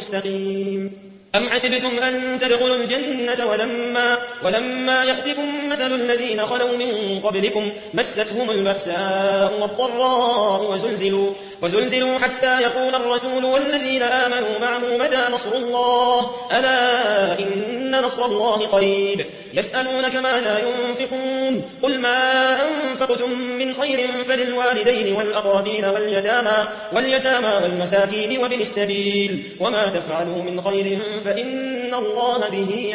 مستقيم. أم حسبتم أن تدخلوا الجنة ولما, ولما يأتكم مثل الذين خلوا من قبلكم مستهم البأساء والضراء وزلزلوا, وزلزلوا حتى يقول الرسول والذين آمنوا معه متى نصر الله ألا إن نصر الله قريب. يسألونك ماذا ينفقون قل ما أنفقتم من خير فللوالدين والأقربين واليتامى, واليتامى والمساكين وابن السبيل وما تفعلوا من خير فإن الله به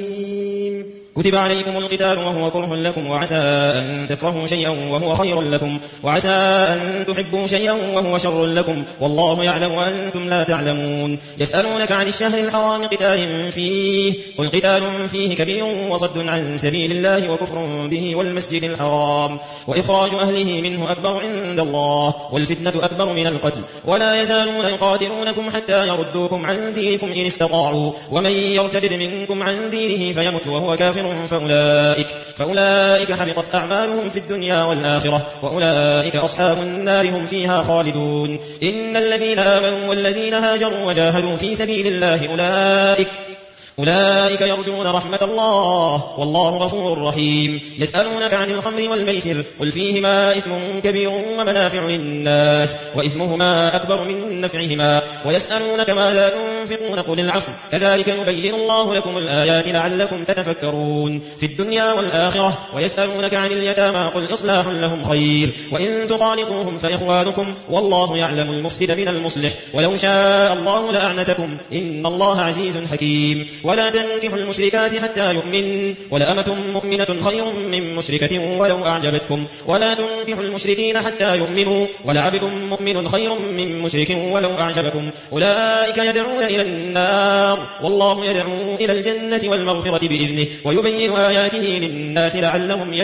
عليم. كتب عليكم القتال وهو كره لكم وعسى أن تكرهوا شيئا وهو خير لكم وعسى أن تحبوا شيئا وهو شر لكم والله يعلم وأنتم لا تعلمون. يسألونك عن الشهر الحرام قتال فيه قل قتال فيه كبير وصد عن سبيل الله وكفر به والمسجد الحرام وإخراج أهله منه أكبر عند الله والفتنة أكبر من القتل ولا يزالون يقاتلونكم حتى يردوكم عن دينكم إن استطاعوا ومن يرتد منكم عن دينه فيمت وهو كافر فأولئك, فأولئك حبطت أعمالهم في الدنيا والآخرة وأولئك أصحاب النار هم فيها خالدون. إن الذين آمنوا والذين هاجروا وجاهدوا في سبيل الله أولئك أولئك يرجون رحمة الله والله غفور رحيم. يسألونك عن الخمر والميسر قل فيهما إثم كبير ومنافع للناس وإثمهما أكبر من نفعهما ويسألونك ماذا تنفقون قل العفو كذلك يبين الله لكم الآيات لعلكم تتفكرون في الدنيا والآخرة ويسألونك عن اليتامى قل إصلاح لهم خير وإن تخالطوهم فإخوانكم والله يعلم المفسد من المصلح ولو شاء الله لأعنتكم إن الله عزيز حكيم ولا تنكحوا المشركات حتى يؤمن ولأمة مؤمنة خير من مشركة ولو أعجبتكم ولا تنكحوا المشركين حتى يؤمنوا ولعبد مؤمن خير من مشرك ولو أعجبكم أولئك يدعون إلى النار والله يدعو إلى الجنة والمغفرة بإذنه ويبين آياته للناس لعلهم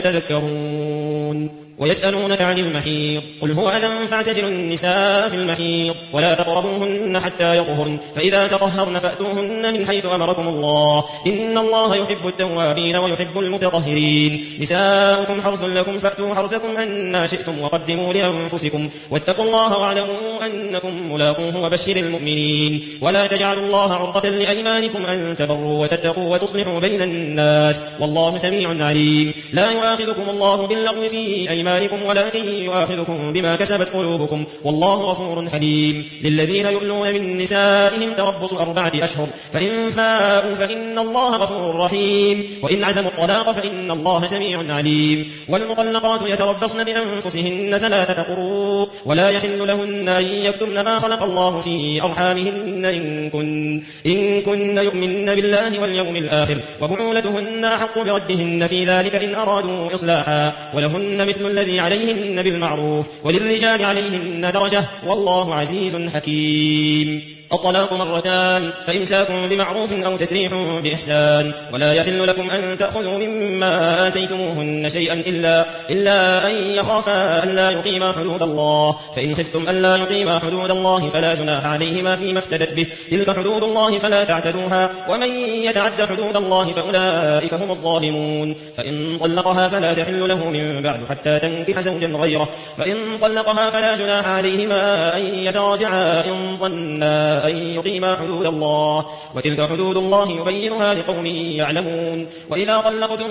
يتذكرون ويسألونك عن المحيض قل هو أذى فاعتزلوا النساء في المحيض ولا تقربوهن حتى يطهرن فإذا تطهرن فأتوهن من حيث أمركم الله إن الله يحب التوابين ويحب المتطهرين نساؤكم حرث لكم فأتوا حرثكم أن شئتم وقدموا لأنفسكم واتقوا الله واعلموا أنكم ملاقوه وبشر المؤمنين ولا تجعلوا الله عرضة لأيمانكم أن تبروا وتتقوا وتصلحوا بين الناس والله سميع عليم لا يؤاخذكم الله باللغو في أيمانكم ولكن يؤاخذكم بما كسبت قلوبكم والله غفور حليم للذين يؤلون من نسائهم تربص أربعة أشهر فإن فاءوا فإن الله غفور رحيم وإن عزموا الطلاق فإن الله سميع عليم والمطلقات يتربصن بأنفسهن ثلاثة قروء ولا يحل لهن أن يكتمن ما خلق الله في أرحامهن إن كن, إن كن يؤمن بالله واليوم الآخر وبعولتهن أحق بردهن في ذلك إن أرادوا إصلاحا ولهن مثل الذي عليهن بالمعروف وللرجال عليهن درجة والله عزيز حكيم الطلاق مرتان فإمساكم بمعروف أو تسريح بإحسان ولا يحل لكم أن تأخذوا مما آتيتموهن شيئا إلا, إلا أن يخافا ألا يقيما حدود الله فإن خفتم ألا يقيما حدود الله فلا جناح عليهما فيما افتدت به تلك حدود الله فلا تعتدوها ومن يتعد حدود الله فأولئك هم الظالمون فإن طلقها فلا تحل له من بعد حتى تنكح زوجا غيره فإن طلقها فلا جناح عليهما أن يتراجعا إن ظنا أن يقيما حدود الله وتلك حدود الله يبينها لقوم يعلمون وإذا طلقتم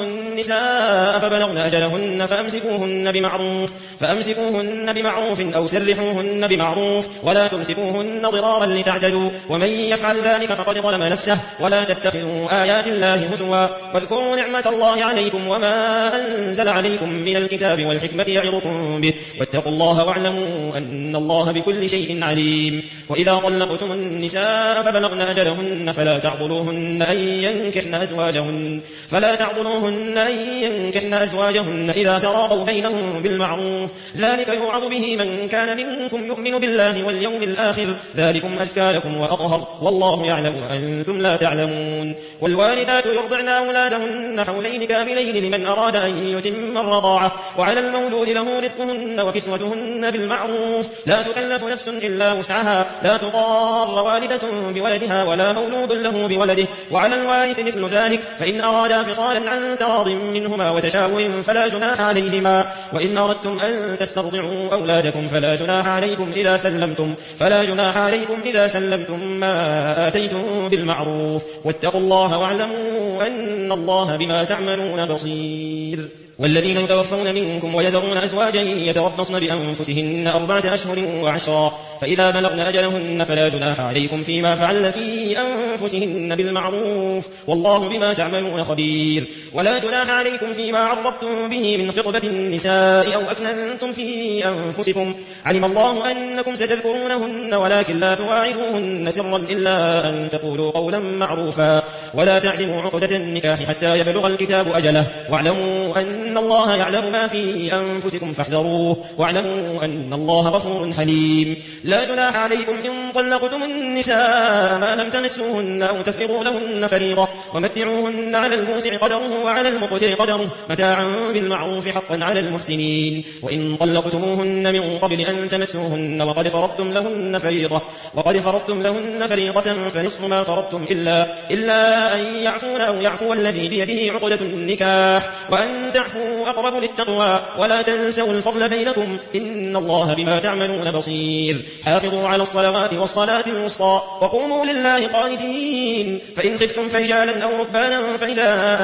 النساء فبلغن أجلهن فأمسكوهن بمعروف, فأمسكوهن بمعروف أو سرحوهن بمعروف ولا تمسكوهن ضرارا لتعتدوا ومن يفعل ذلك فقد ظلم نفسه ولا تتخذوا آيات الله هزوا واذكروا نعمة الله عليكم وما أنزل عليكم من الكتاب والحكمة يعظكم به واتقوا الله واعلموا أن الله بكل شيء عليم وإذا طلقتم النساء فبلغن أجلهن فلا تعضلوهن أن ينكحن أزواجهن فلا تعضلوهن أن ينكحن أزواجهن إذا تراضوا بينهم بالمعروف ذلك يوعظ به من كان منكم يؤمن بالله واليوم الآخر ذلكم أزكى لكم وأطهر والله يعلم وأنتم لا تعلمون والوالدات يرضعن أولادهن حولين كاملين لمن أراد أن يتم الرضاعة وعلى المولود له رزقهن وكسوتهن بالمعروف لا تكلف نفس إلا وسعها لا تضار والدة بولدها ولا مولود له بولده وعلى الوارث مثل ذلك فإن أرادا فصالا عن تراض منهما وتشاور فلا جناح عليهما وإن أردتم أن تسترضعوا أولادكم فلا جناح عليكم إذا سلمتم فلا جناح عليكم إذا سلمتم ما آتيتم بالمعروف واتقوا الله واعلموا أن الله بما تعملون بصير والذين يتوفون منكم ويذرون أزواجا يتربصن بأنفسهن أربعة أشهر وعشرا فإذا بلغن أجلهن فلا جناح عليكم فيما فعلن في أنفسهن بالمعروف والله بما تعملون خبير ولا جناح عليكم فيما عرضتم به من خطبة النساء أو أكننتم في أنفسكم علم الله أنكم ستذكرونهن ولكن لا تواعدوهن سرا إلا أن تقولوا قولا معروفا ولا تعزموا عقدة النكاح حتى يبلغ الكتاب أجله واعلموا أن الله يعلم ما في أنفسكم فاحذروه واعلموا أن الله غفور حليم لا جناح عليكم إن طلقتم النساء ما لم تمسوهن أو تفرضوا لهن فريضة ومتعوهن على الموسع قدره وعلى المقتر قدره متاعا بالمعروف حقا على المحسنين وإن طلقتموهن من قبل أن تمسوهن وقد فرضتم لهن فريضة وقد فرضتم لهن فريضة فنصف ما فرضتم إلا, إلا أن يعفون أو يعفو الذي بيده عقدة النكاح وأن تعفوا أقرب للتقوى ولا تنسوا الفضل بينكم إن الله بما تعملون بصير حافظوا على الصلوات والصلاة الوسطى وقوموا لله قانتين فإن خفتم فرجالا أو ركبانا فإذا أمنتم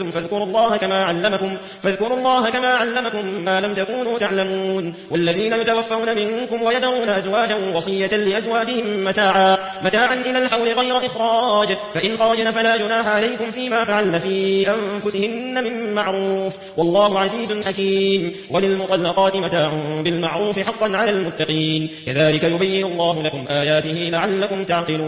فاذكروا الله كما علمكم فاذكروا الله كما علمكم ما لم تكونوا تعلمون والذين يتوفون منكم ويذرون أزواجا وصية لأزواجهم متاعا متاعا إلى الحول غير إخراج فإن خرجن فلا جناح عليكم فيما فعلن في أنفسهن من معروف والله عزيز حكيم وللمطلقات متاع بالمعروف حقا على المتقين كذلك يبين الله لكم آياته لعلكم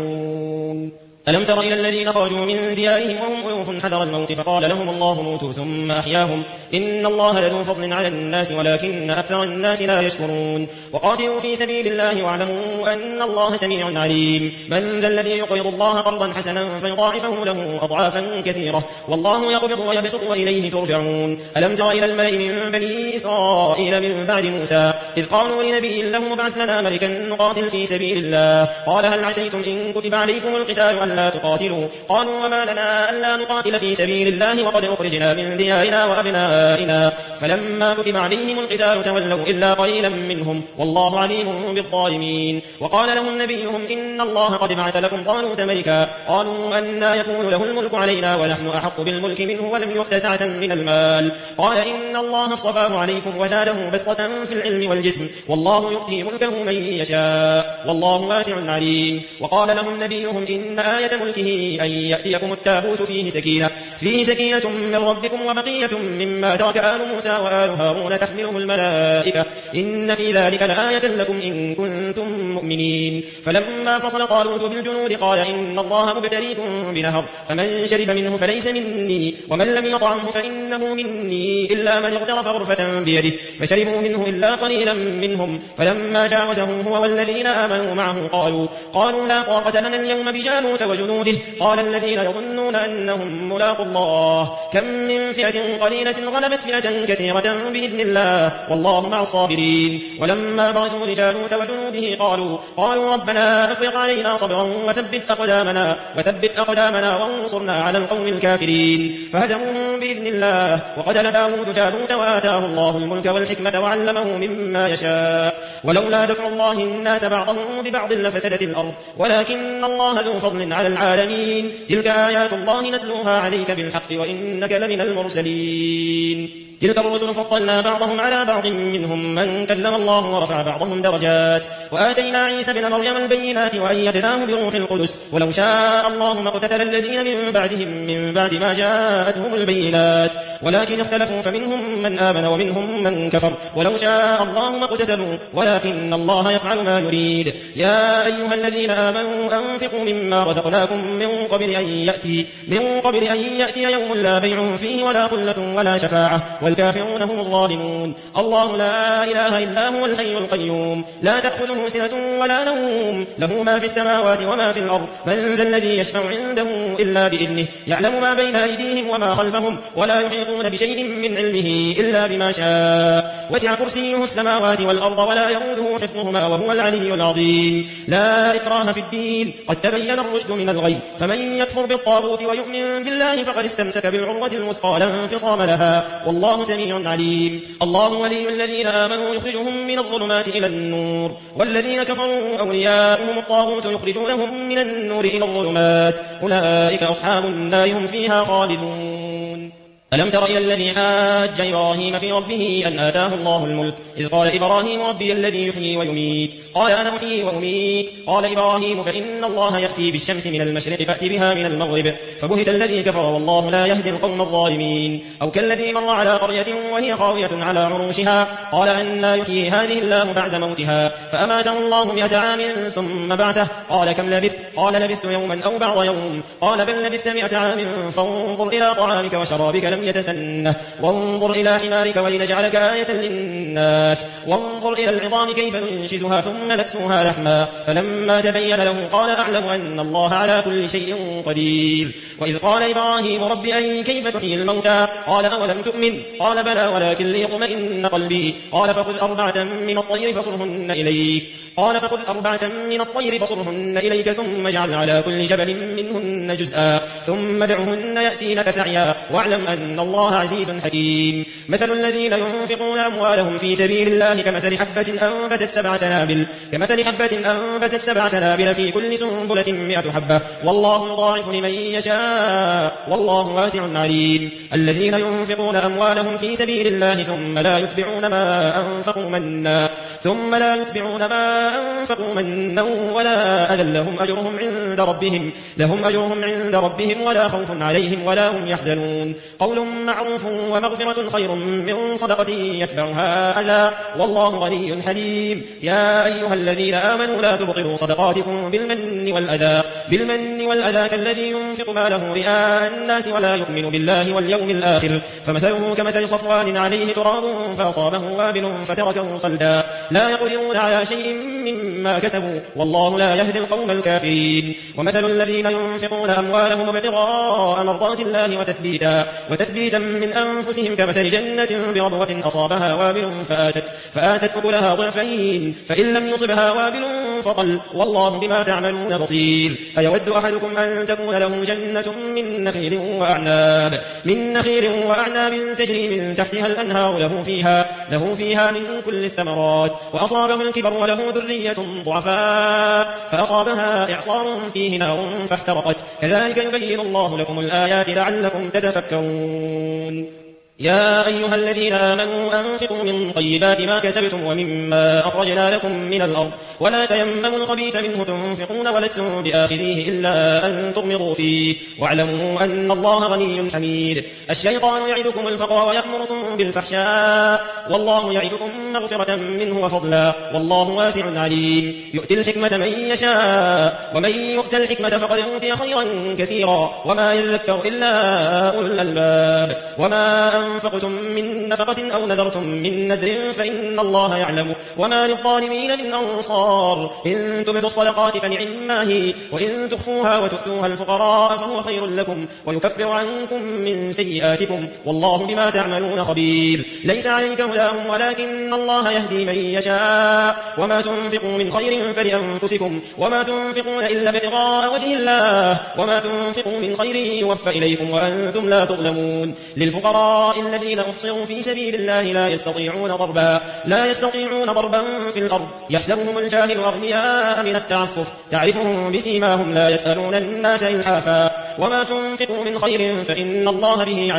تعقلون ألم تر إلى الذين خرجوا من ديارهم وهم ألوف حذر الموت فقال لهم الله موتوا ثم أحياهم إن الله لذو فضل على الناس ولكن أكثر الناس لا يشكرون وقاتلوا في سبيل الله واعلموا أن الله سميع عليم من ذا الذي يقرض الله قرضا حسنا فيضاعفه له أضعافا كثيرة والله يقبض ويبسط وإليه ترجعون ألم تر إلى الملأ من بني إسرائيل من بعد موسى إذ قالوا لنبي له ابعث لنا ملكا نقاتل في سبيل الله قال هل عسيتم إن كتب عليكم القتال ألا تقاتلوا قالوا وما لنا ألا نقاتل في سبيل الله وقد أخرجنا من ديارنا وأبنائنا فلما كتب عليهم القتال تولوا إلا قليلا منهم والله عليم بالظالمين وقال لهم نبيهم إن الله قد بعث لكم طالوت ملكا قالوا أنى يكون له الملك علينا ونحن أحق بالملك منه ولم يؤت سعة من المال قال إن الله اصطفاه عليكم وزاده بسطة في العلم والجسم والله يؤتي ملكه من يشاء والله واسع عليم وقال لهم نبيهم إن آية ملكه أن يأتيكم التابوت فيه سكينة فيه سكينة من ربكم وبقية مما ترك آل موسى وآل هارون تحمله الملائكة إن في ذلك لآية لكم إن كنتم مؤمنين فلما فصل طالوت بالجنود قال إن الله مبتليكم بنهر فمن شرب منه فليس مني ومن لم يطعمه فإنه مني إلا من اغترف غرفة بيده فشربوا منه إلا قليلا منهم فلما جاوزه هو والذين آمنوا معه قالوا قالوا لا طاقة لنا اليوم بجالوت وجنوده قال الذين يظنون أنهم ملاقوا الله كم من فئة قليلة غلبت فئة كثيرة بإذن الله والله مع الصابرين ولما برزوا لجالوت وجنوده قالوا قالوا ربنا أفرغ علينا صبرا وثبت أقدامنا وثبت أقدامنا وانصرنا على القوم الكافرين فهزموهم بإذن الله وقتل داود جالوت وآتاه الله الملك والحكمة وعلمه مما يشاء ولولا دفع الله الناس بعضهم ببعض لفسدت الأرض ولكن الله ذو فضل على العالمين تلك آيات الله نتلوها عليك بالحق وإنك لمن المرسلين تلك الرسل فضلنا بعضهم على بعض منهم من كلم الله ورفع بعضهم درجات وآتينا عيسى ابن مريم البينات وأيدناه بروح القدس ولو شاء الله ما اقتتل الذين من بعدهم من بعد ما جاءتهم البينات ولكن اختلفوا فمنهم من آمن ومنهم من كفر ولو شاء الله ما اقتتلوا ولكن الله يفعل ما يريد يا أيها الذين آمنوا أنفقوا مما رزقناكم من قبل أن يأتي من قبل أن يأتي يوم لا بيع فيه ولا خلة ولا شفاعة والكافرون هم الظالمون الله لا إله إلا هو الحي القيوم لا تأخذه سنة ولا نوم له ما في السماوات وما في الأرض من ذا الذي يشفع عنده إلا بإذنه يعلم ما بين أيديهم وما خلفهم ولا يحيطون بشيء من علمه إلا بما شاء وسع كرسيه السماوات والأرض ولا يؤوده حفظهما وهو العلي العظيم لا إكراه في الدين قد تبين الرشد من الغي فمن يكفر بالطاغوت ويؤمن بالله فقد استمسك بالعروة المثقى لا انفصام لها والله سميع عليم الله ولي الذين آمنوا يخرجهم من الظلمات إلى النور والذين كفروا أولياؤهم الطاغوت يخرجونهم من النور إلى الظلمات أولئك أصحاب النار هم فيها خالدون ألم تر إلى الذي حاج إبراهيم في ربه أن آتاه الله الملك إذ قال إبراهيم ربي الذي يحيي ويميت قال أنا أحيي وأميت قال إبراهيم فإن الله يأتي بالشمس من المشرق فأت بها من المغرب فبهت الذي كفر والله لا يهدي القوم الظالمين أو كالذي مر على قرية وهي خاوية على عروشها قال أنى يحيي هذه الله بعد موتها فأماته الله مئة عام ثم بعثه قال كم لبثت قال لبثت يوما أو بعض يوم قال بل لبثت مئة عام فانظر إلى طعامك وشرابك لم يتسنه وانظر إلى حمارك ولنجعلك آية للناس وانظر إلى العظام كيف ننشزها ثم نكسوها لحما فلما تبين له قال أعلم أن الله على كل شيء قدير وإذ قال إبراهيم رب أي كيف تحيي الموتى قال أولم تؤمن قال بلى ولكن ليطمئن قلبي قال فخذ أربعة من الطير فصرهن إليك قال فخذ أربعة من الطير فصرهن إليك ثم اجعل على كل جبل منهن جزءا ثم دعهن يأتينك سعيا واعلم أن الله عزيز حكيم مثل الذين ينفقون أموالهم في سبيل الله كمثل حبة أنبتت سبع سنابل كمثل حبة أنبتت سبع سنابل في كل سنبلة مئة حبة والله يضاعف لمن يشاء والله واسع عليم الذين ينفقون أموالهم في سبيل الله ثم لا يتبعون ما أنفقوا منا ثم لا يتبعون ما أنفقوا منا ولا أذى لهم أجرهم عند ربهم لهم أجرهم عند ربهم ولا خوف عليهم ولا هم يحزنون قول معروف ومغفرة خير من صدقة يتبعها أذى والله غني حليم يا أيها الذين آمنوا لا تبطلوا صدقاتكم بالمن والأذى بالمن والأذى كالذي ينفق ماله رئاء الناس ولا يؤمن بالله واليوم الآخر فمثله كمثل صفوان عليه تراب فأصابه وابل فتركه صلدا لا يقدرون على شيء مما كسبوا والله لا يهدي القوم الكافرين ومثل الذين ينفقون أموالهم ابتغاء مرضات الله وتثبيتا, وتثبيتا من أنفسهم كمثل جنة بربوة أصابها وابل فآتت, فآتت أكلها ضعفين فإن لم يصبها وابل فطل والله بما تعملون بصير أيود أحدكم أن تكون له جنة من نخيل وأعناب من نخيل وأعناب تجري من تحتها الأنهار له فيها, له فيها من كل الثمرات وأصابه الكبر وله ذرية ضعفاء فأصابها إعصار فيه نار فاحترقت كذلك يبين الله لكم الآيات لعلكم تتفكرون يا أيها الذين آمنوا أنفقوا من طيبات ما كسبتم ومما أخرجنا لكم من الأرض ولا تيمموا الخبيث منه تنفقون ولستم بآخذيه إلا أن تغمضوا فيه واعلموا أن الله غني حميد الشيطان يعدكم الفقر ويأمركم بالفحشاء والله يعدكم مغفرة منه وفضلا والله واسع عليم يؤتي الحكمة من يشاء ومن يؤت الحكمة فقد أوتي خيرا كثيرا وما يذكر إلا أولو الألباب وما أنفقتم من نفقة أو نذرتم من نذر فإن الله يعلم وما للظالمين من أنصار إن تبدوا الصدقات فنعما هي وإن تخفوها وتؤتوها الفقراء فهو خير لكم ويكفر عنكم من سيئاتكم والله بما تعملون خبير ليس عليك هداهم ولكن الله يهدي من يشاء وما تنفقوا من خير فلأنفسكم وما تنفقون إلا ابتغاء وجه الله وما تنفقوا من خير يوفى إليكم وأنتم لا تظلمون للفقراء الذين أحصروا في سبيل الله لا يستطيعون ضربا لا يستطيعون ضربا في الأرض يحسبهم الجاهل أغنياء من التعفف تعرفهم بسيماهم لا يسألون الناس إلحافا وما تنفقوا من خير فإن الله به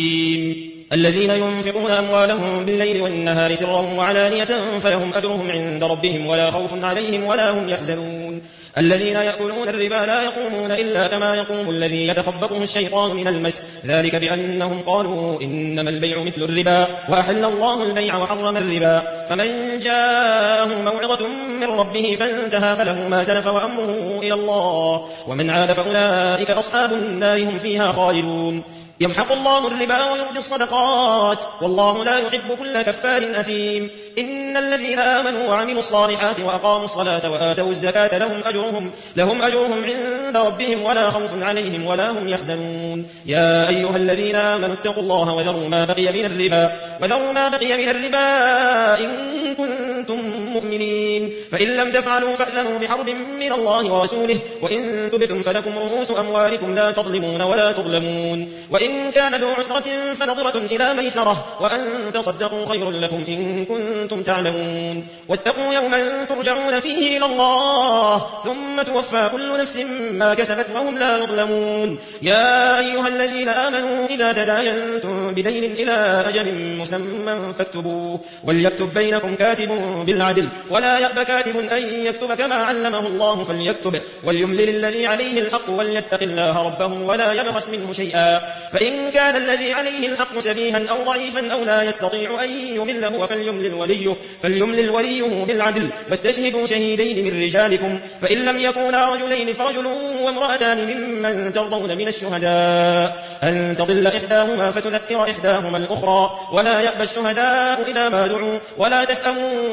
عليم الذين ينفقون أموالهم بالليل والنهار سرا وعلانية فلهم أجرهم عند ربهم ولا خوف عليهم ولا هم يحزنون الذين يأكلون الربا لا يقومون إلا كما يقوم الذي يتخبطه الشيطان من المس ذلك بأنهم قالوا إنما البيع مثل الربا وأحل الله البيع وحرم الربا فمن جاءه موعظة من ربه فانتهى فله ما سلف وأمره إلى الله ومن عاد فأولئك أصحاب النار هم فيها خالدون يمحق الله الربا ويربي الصدقات والله لا يحب كل كفار أثيم إن الذين آمنوا وعملوا الصالحات وأقاموا الصلاة وآتوا الزكاة لهم أجرهم, لهم أجرهم عند ربهم ولا خوف عليهم ولا هم يحزنون يا أيها الذين آمنوا اتقوا الله وذروا ما بقي من الربا وذروا ما بقي من الربا إن كنتم مؤمنين فإن لم تفعلوا فأذنوا بحرب من الله ورسوله وإن تبتم فلكم رؤوس أموالكم لا تظلمون ولا تظلمون وإن كان ذو عسرة فنظرة إلى ميسرة وأن تصدقوا خير لكم إن كنتم تعلمون واتقوا يوما ترجعون فيه إلى الله ثم توفى كل نفس ما كسبت وهم لا يظلمون يا أيها الذين آمنوا إذا تداينتم بدين إلى أجل مسمى فاكتبوه وليكتب بينكم كاتب بالعدل ولا يأب كاتب أن يكتب كما علمه الله فليكتب وليملل الذي عليه الحق وليتق الله ربه ولا يبخس منه شيئا فإن كان الذي عليه الحق سفيها أو ضعيفا أو لا يستطيع أن يمله فليملل وليه, فليملل وليه بالعدل واستشهدوا شهيدين من رجالكم فإن لم يكونا رجلين فرجل وامرأتان ممن ترضون من الشهداء أن تضل إحداهما فتذكر إحداهما الأخرى ولا يأبى الشهداء إذا ما دعوا ولا تسأموا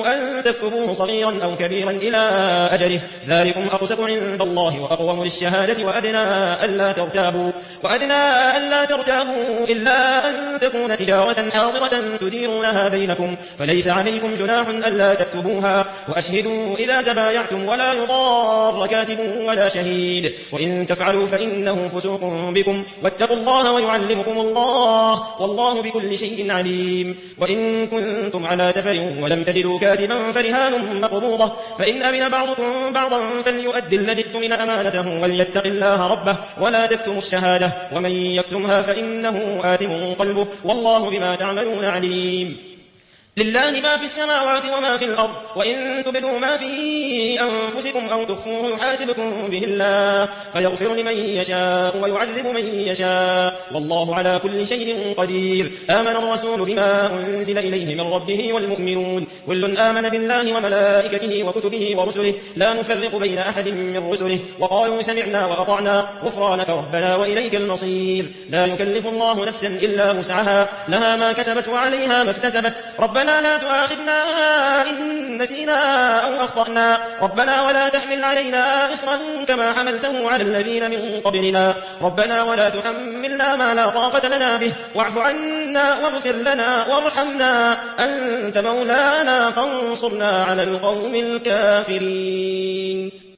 أن تكتبوه صغيرا أو كبيرا إلى أجله ذلكم أقسط عند الله وأقوم للشهادة وأدنى ألا ترتابوا وأدنى ألا ترتابوا إلا أن تكون تجارة حاضرة تديرونها بينكم فليس عليكم جناح ألا تكتبوها وأشهدوا إذا تبايعتم ولا يضار كاتب ولا شهيد وإن تفعلوا فإنه فسوق بكم واتقوا الله ويعلمكم الله والله بكل شيء عليم وإن كنتم على سفر ولم تجدوا كاتبا فرهان مقبوضة فإن أمن بعضكم بعضا فليؤدي الذي اؤتمن أمانته وليتق الله ربه ولا تكتموا الشهادة ومن يكتمها فإنه آثم قلبه والله بما تعملون عليم لله ما في السماوات وما في الأرض وإن تبدوا ما في أنفسكم أو تخفوه يحاسبكم به الله فيغفر لمن يشاء ويعذب من يشاء والله على كل شيء قدير آمن الرسول بما أنزل إليه من ربه والمؤمنون كل آمن بالله وملائكته وكتبه ورسله لا نفرق بين أحد من رسله وقالوا سمعنا وأطعنا غفرانك ربنا وإليك المصير لا يكلف الله نفسا إلا وسعها لها ما كسبت وعليها ما اكتسبت ربنا لا تؤاخذنا إن نسينا أو أخطأنا ربنا ولا تحمل علينا إصرا كما حملته على الذين من قبلنا ربنا ولا تحملنا ما لا طاقة لنا به واعف عنا واغفر لنا وارحمنا أنت مولانا فانصرنا على القوم الكافرين.